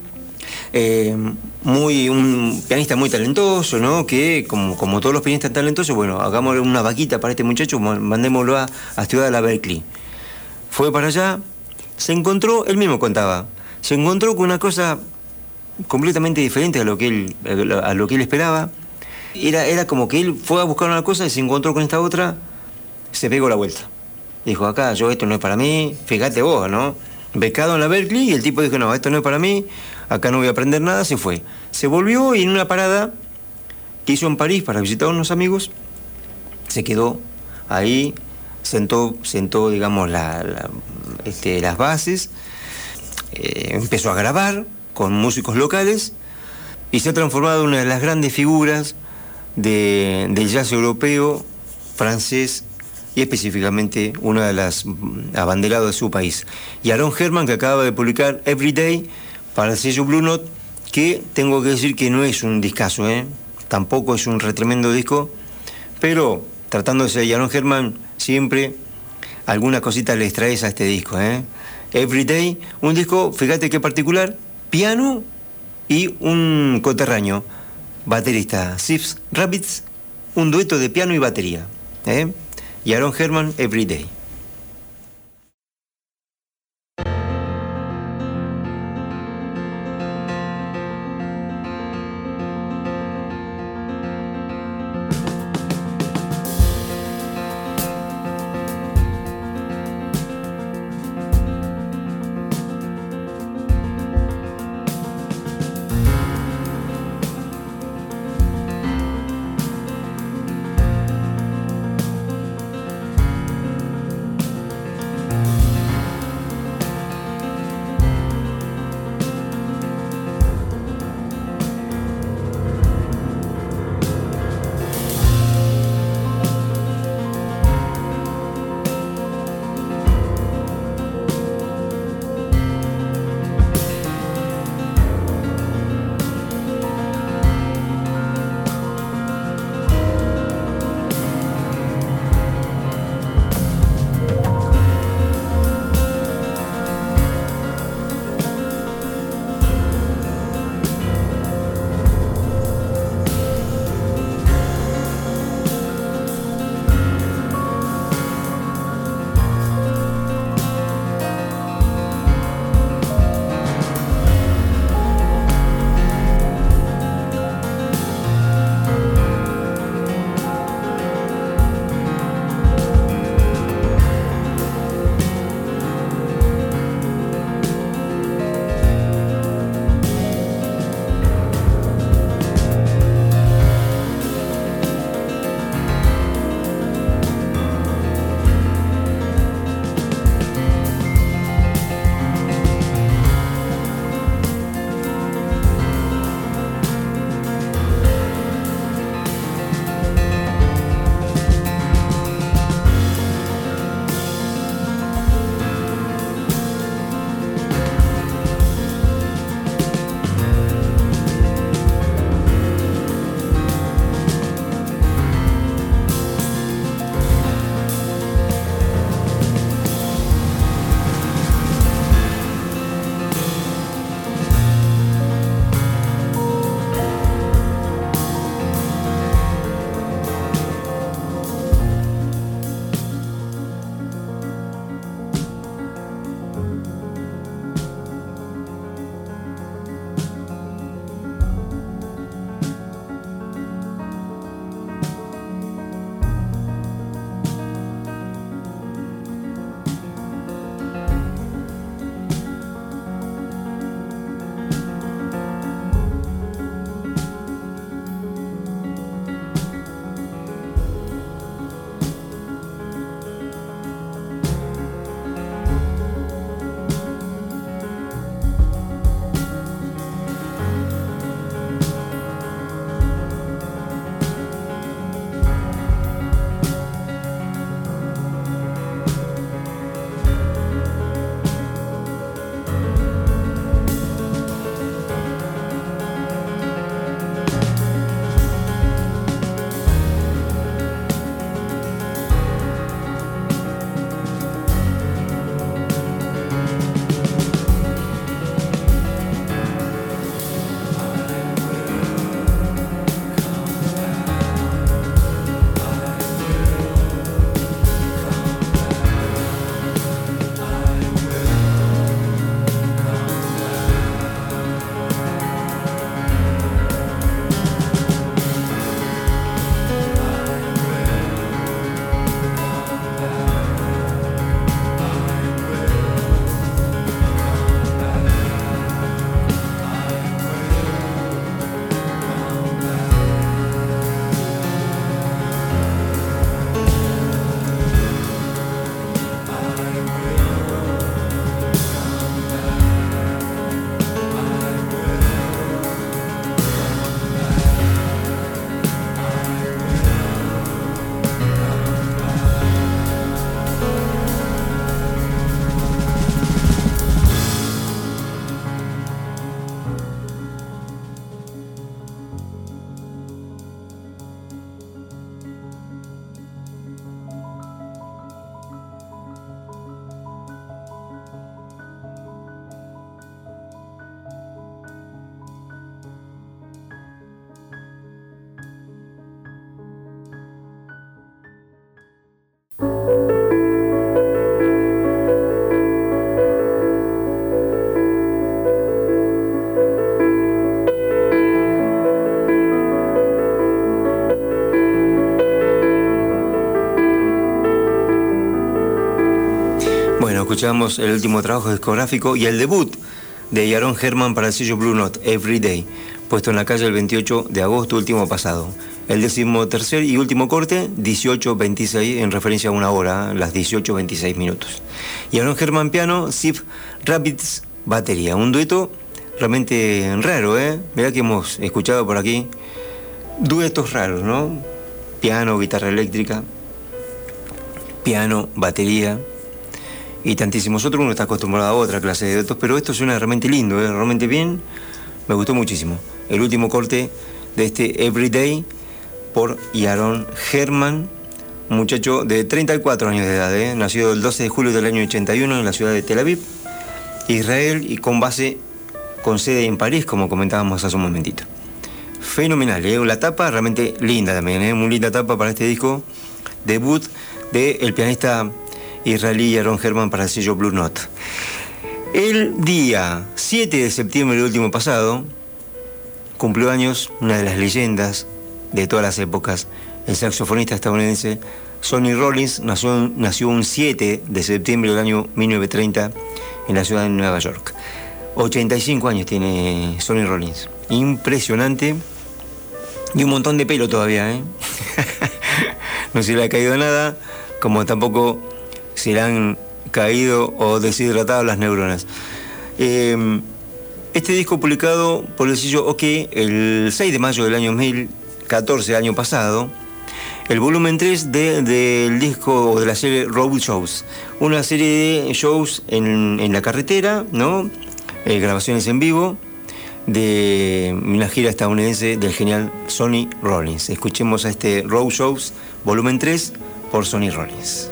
un pianista muy talentoso, ¿no? Que como todos los pianistas talentosos, bueno, hagámosle una vaquita para este muchacho, mandémoslo a estudiar a la Berklee. Fue para allá, se encontró, él mismo contaba, se encontró con una cosa completamente diferente a lo que él esperaba. Era como que él fue a buscar una cosa y se encontró con esta otra, se pegó la vuelta. Dijo, acá, esto no es para mí, fíjate vos, ¿no? Becado en la Berklee, y el tipo dijo, no, esto no es para mí, acá no voy a aprender nada, se fue. Se volvió y en una parada que hizo en París para visitar a unos amigos, se quedó ahí, sentó digamos, las bases, empezó a grabar con músicos locales y se ha transformado en una de las grandes figuras del jazz europeo, francés, y específicamente una de las abanderados de su país. Yaron Herman, que acaba de publicar Everyday para el sello Blue Note, que tengo que decir que no es un discazo, tampoco es un tremendo disco, pero tratándose de Yaron Herman, siempre alguna cosita le extraes a este disco, Everyday, un disco, fíjate qué particular, piano y un coterráneo, baterista, Sips Rabbits, un dueto de piano y batería, Yaron Herman, Everyday. escuchamos el último trabajo discográfico y el debut de Aaron Herman para el sello Blue Note, Every Day, puesto en la calle el 28 de agosto último pasado. El 13º y último corte, 18:26, en referencia a una hora, las 18:26 minutos. Y Aaron Herman piano, Sif Rabbits batería. Un dueto realmente raro, ¿eh? Mirá que hemos escuchado por aquí duetos raros, ¿no? Piano, guitarra eléctrica, piano, batería y tantísimos otros. Uno está acostumbrado a otra clase de duetos, pero esto suena realmente lindo, ¿eh? Realmente bien. Me gustó muchísimo. El último corte de este Everyday por Aaron Herman, un muchacho de 34 años de edad, ¿eh? Nacido el 12 de julio del año 81 en la ciudad de Tel Aviv, Israel, y con sede en París, como comentábamos hace un momentito. Fenomenal, ¿eh? La tapa realmente linda también, ¿eh? Muy linda tapa para este disco debut del pianista israelí Aaron Herman para el sello Blue Note. El día 7 de septiembre del último pasado cumplió años una de las leyendas de todas las épocas, el saxofonista estadounidense Sonny Rollins. Nació un 7 de septiembre del año 1930 en la ciudad de Nueva York. 85 años tiene Sonny Rollins. Impresionante. Y un montón de pelo todavía, ¿eh? No se le ha caído nada, como tampoco se le han caído o deshidratado las neuronas. Este disco publicado por el sello OK el 6 de mayo del año 2014, año pasado, el volumen 3 del disco o de la serie Road Shows, una serie de shows en la carretera, ¿no? Grabaciones en vivo de una gira estadounidense del genial Sonny Rollins. Escuchemos a este Road Shows volumen 3 por Sonny Rollins.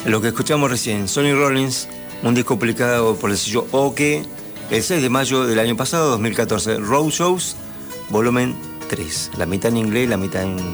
Lo que escuchamos recién, Sonny Rollins, un disco publicado por el sello OK el 6 de mayo del año pasado, 2014, Roadshows, volumen 3. La mitad en inglés, la mitad en...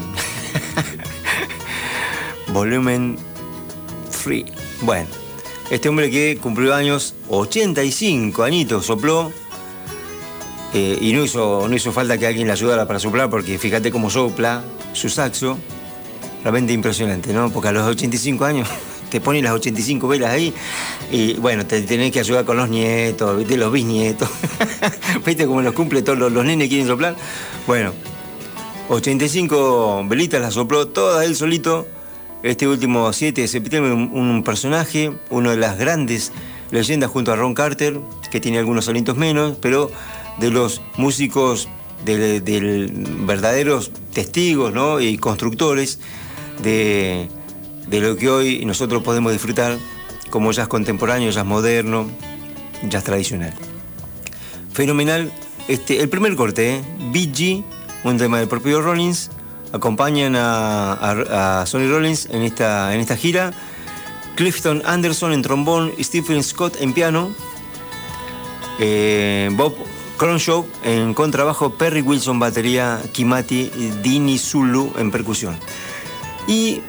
volumen 3. Bueno, este hombre que cumplió años, 85 añitos, sopló, y no hizo falta que alguien le ayudara para soplar, porque fíjate cómo sopla su saxo, realmente impresionante, ¿no? Porque a los 85 años te ponen las 85 velas ahí y bueno, te tenés que ayudar con los nietos, ¿viste? Los bisnietos. ¿Viste cómo los cumple todos los nenes quieren soplar? Bueno, 85 velitas las sopló todas él solito. Este último 7 de septiembre, un personaje, una de las grandes leyendas junto a Ron Carter, que tiene algunos alientos menos, pero de los músicos, de verdaderos testigos, ¿no? Y constructores de lo que hoy nosotros podemos disfrutar como jazz contemporáneo, jazz moderno, jazz tradicional. Fenomenal. El primer corte, Bee Gee, un tema del propio Rollins, acompañan a Sonny Rollins en esta gira. Clifton Anderson en trombón, Stephen Scott en piano, Bob Cronshaw en contrabajo, Perry Wilson batería, Kimati Dini Zulu en percusión. Y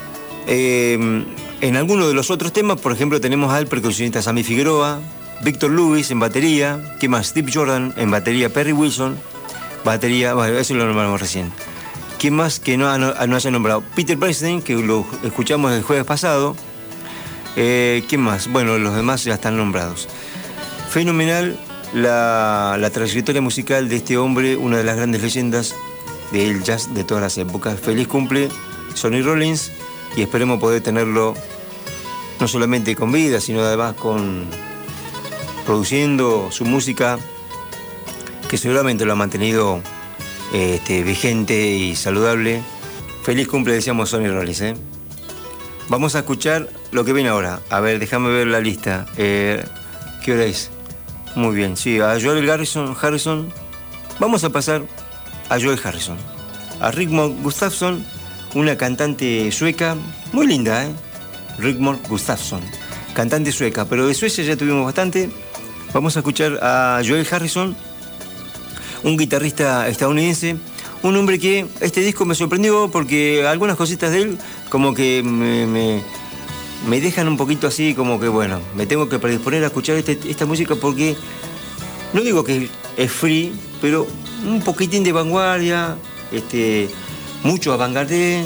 en algunos de los otros temas, por ejemplo, tenemos al percusionista Sammy Figueroa, Victor Lewis en batería, ¿qué más? Steve Jordan en batería, Perry Wilson, batería, bueno, eso lo nombramos recién. ¿Quién más que no haya nombrado? Peter Bernstein, que lo escuchamos el jueves pasado. ¿Quién más? Bueno, los demás ya están nombrados. Fenomenal la trayectoria musical de este hombre, una de las grandes leyendas del jazz de todas las épocas. Feliz cumple, Sonny Rollins, y esperemos poder tenerlo no solamente con vida, sino además produciendo su música, que seguramente lo ha mantenido vigente y saludable. Feliz cumple, decíamos, Sonny Rollins, ¿eh? Vamos a escuchar lo que viene ahora. A ver, déjame ver la lista. ¿Qué hora es? Muy bien, sí, a Joel Harrison. Vamos a pasar a Joel Harrison. A Rigmor Gustafsson, una cantante sueca, muy linda, ¿eh? Rigmor Gustafsson, cantante sueca, pero de Suecia ya tuvimos bastante. Vamos a escuchar a Joel Harrison, un guitarrista estadounidense, un hombre que este disco me sorprendió porque algunas cositas de él como que me dejan un poquito así, como que bueno, me tengo que predisponer a escuchar esta música porque no digo que es free, pero un poquitín de vanguardia, mucho avant-garde,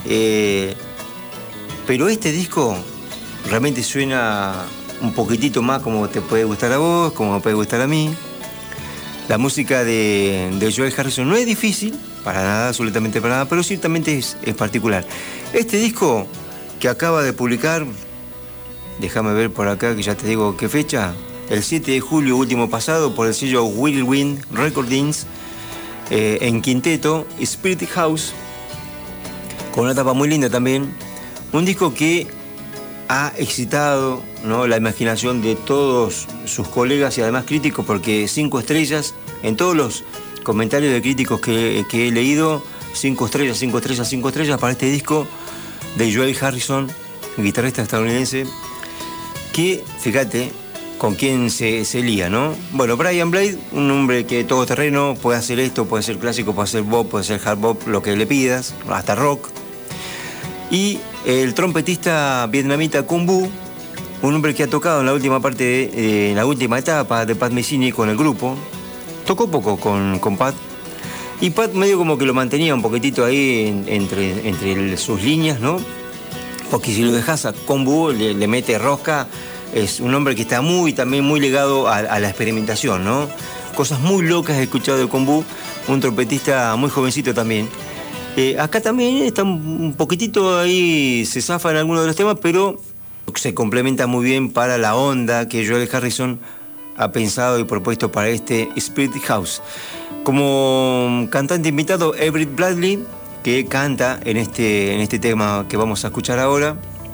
pero este disco realmente suena un poquitito más como te puede gustar a vos, como me puede gustar a mí. La música de Joel Harrison no es difícil, para nada, absolutamente para nada, pero ciertamente es particular. Este disco que acaba de publicar, déjame ver por acá que ya te digo qué fecha, el 7 de julio último pasado por el sello Whirlwind Recordings, en quinteto, Spirit House, con una tapa muy linda también, un disco que ha excitado, ¿no?, la imaginación de todos sus colegas y además críticos, porque 5 estrellas, en todos los comentarios de críticos que he leído, 5 estrellas, 5 estrellas, 5 estrellas para este disco de Joel Harrison, un guitarrista estadounidense, que, fíjate, con quién se lía, ¿no? Bueno, Brian Blade, un hombre que todo terreno, puede hacer esto, puede ser clásico, puede ser bop, puede ser hard bop, lo que le pidas, hasta rock. Y el trompetista vietnamita Kung Bu, un hombre que ha tocado en la última parte, en la última etapa de Pat Metheny con el grupo. Tocó poco con Pat. Y Pat medio como que lo mantenía un poquitito ahí entre sus líneas, ¿no? Porque si lo dejas a Kung Bu, le mete rosca. Es un hombre que está también muy ligado a la experimentación, ¿no? Cosas muy locas he escuchado de Kung Bu, un trompetista muy jovencito también. Acá también está un poquitito ahí, se zafa en algunos de los temas, pero se complementa muy bien para la onda que Joel Harrison ha pensado y propuesto para este Spirit House. Como cantante invitado, Everett Bradley, que canta en este tema que vamos a escuchar ahora.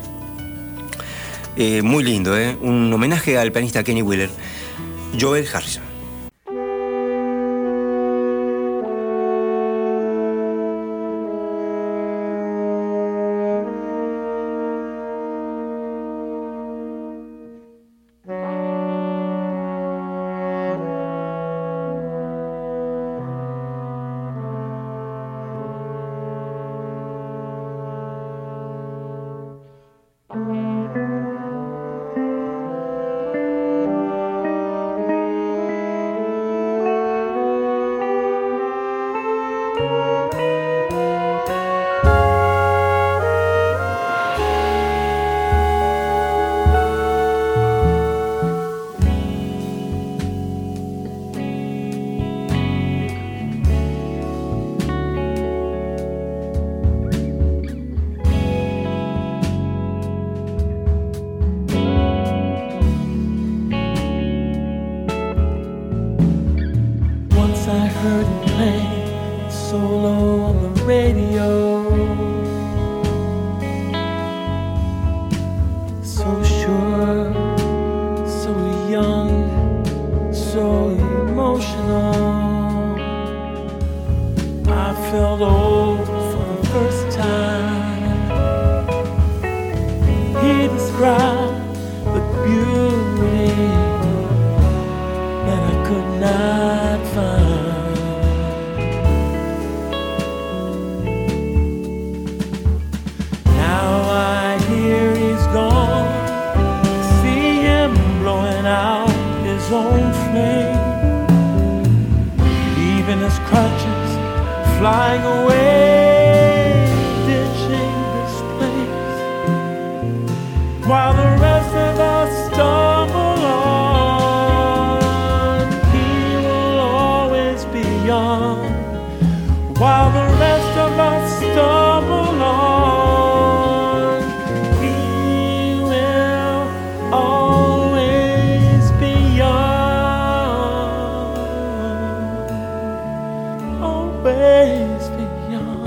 Muy lindo, un homenaje al pianista Kenny Wheeler. Joel Harrison. heard him play solo on the radio. So sure, so young, so emotional. I felt old for the first time. He described the beauty that I could not find. Now I hear he's gone, see him blowing out his own flame, leaving his crutches, flying away, ditching this place, while the rest of us stumble on. He will always be young, while the rest of us stumble on. He will always be young, always be young.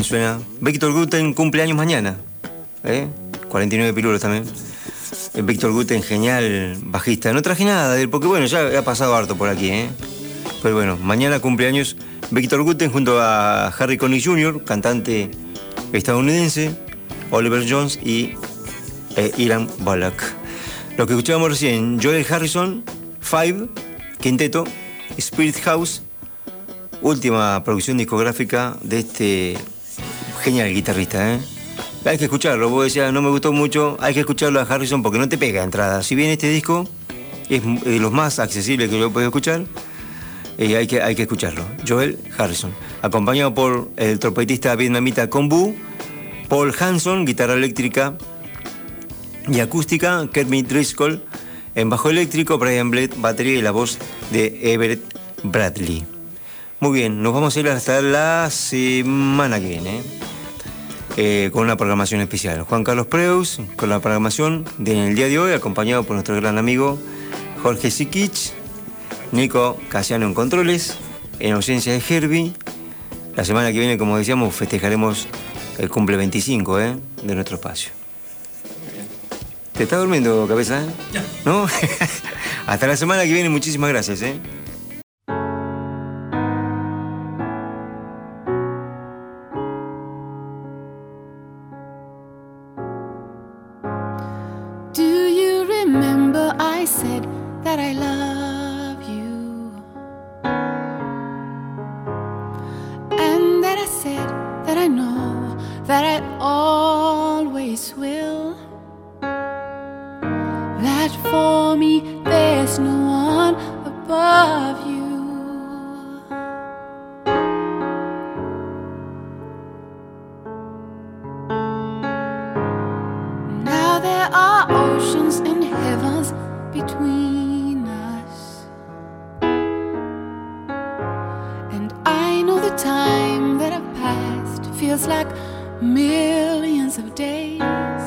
suena. Víctor Guten cumple años mañana. 49 pirulos también. Víctor Guten, genial bajista. No traje nada de él, porque bueno, ya ha pasado harto por aquí, Pero bueno, mañana cumpleaños Víctor Guten junto a Harry Connick Jr., cantante estadounidense, Oliver Jones y Ian Bullock. Lo que escuchábamos recién, Joel Harrison, Five, quinteto, Spirit House, última producción discográfica de este genial guitarrista, Hay que escucharlo, vos decías, no me gustó mucho, hay que escucharlo a Harrison porque no te pega entrada. Si bien este disco es de los más accesibles que yo he podido escuchar, hay que escucharlo. Joel Harrison, acompañado por el trompetista vietnamita Con Bu, Paul Hanson, guitarra eléctrica y acústica, Kermit Driscoll en bajo eléctrico, Brian Blade, batería y la voz de Everett Bradley. Muy bien, nos vamos a ir hasta la semana que viene, con una programación especial. Juan Carlos Preus con la programación del día de hoy, acompañado por nuestro gran amigo Jorge Sikich, Nico Casiano en controles, en ausencia de Herbie. La semana que viene, como decíamos, festejaremos el cumple 25 de nuestro espacio. ¿Te estás durmiendo, cabeza? Ya. ¿No? Hasta la semana que viene, muchísimas gracias, Do you remember I said that I love you? And that I said that I know that I always will. That for me there's no one above you. Now there are oceans and heavens between us, and I know the time that I've passed feels like millions of days.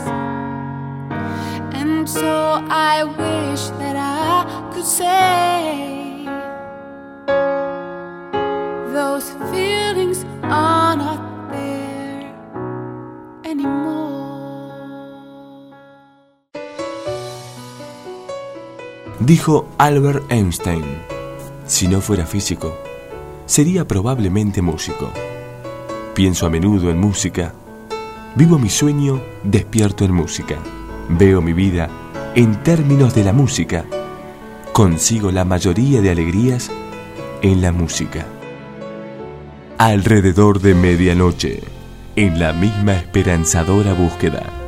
And so I wish that I could say those feelings are not there anymore. Dijo Albert Einstein, si no fuera físico, sería probablemente músico. Pienso a menudo en música, vivo mi sueño despierto en música. Veo mi vida en términos de la música. Consigo la mayoría de alegrías en la música. Alrededor de medianoche, en la misma esperanzadora búsqueda.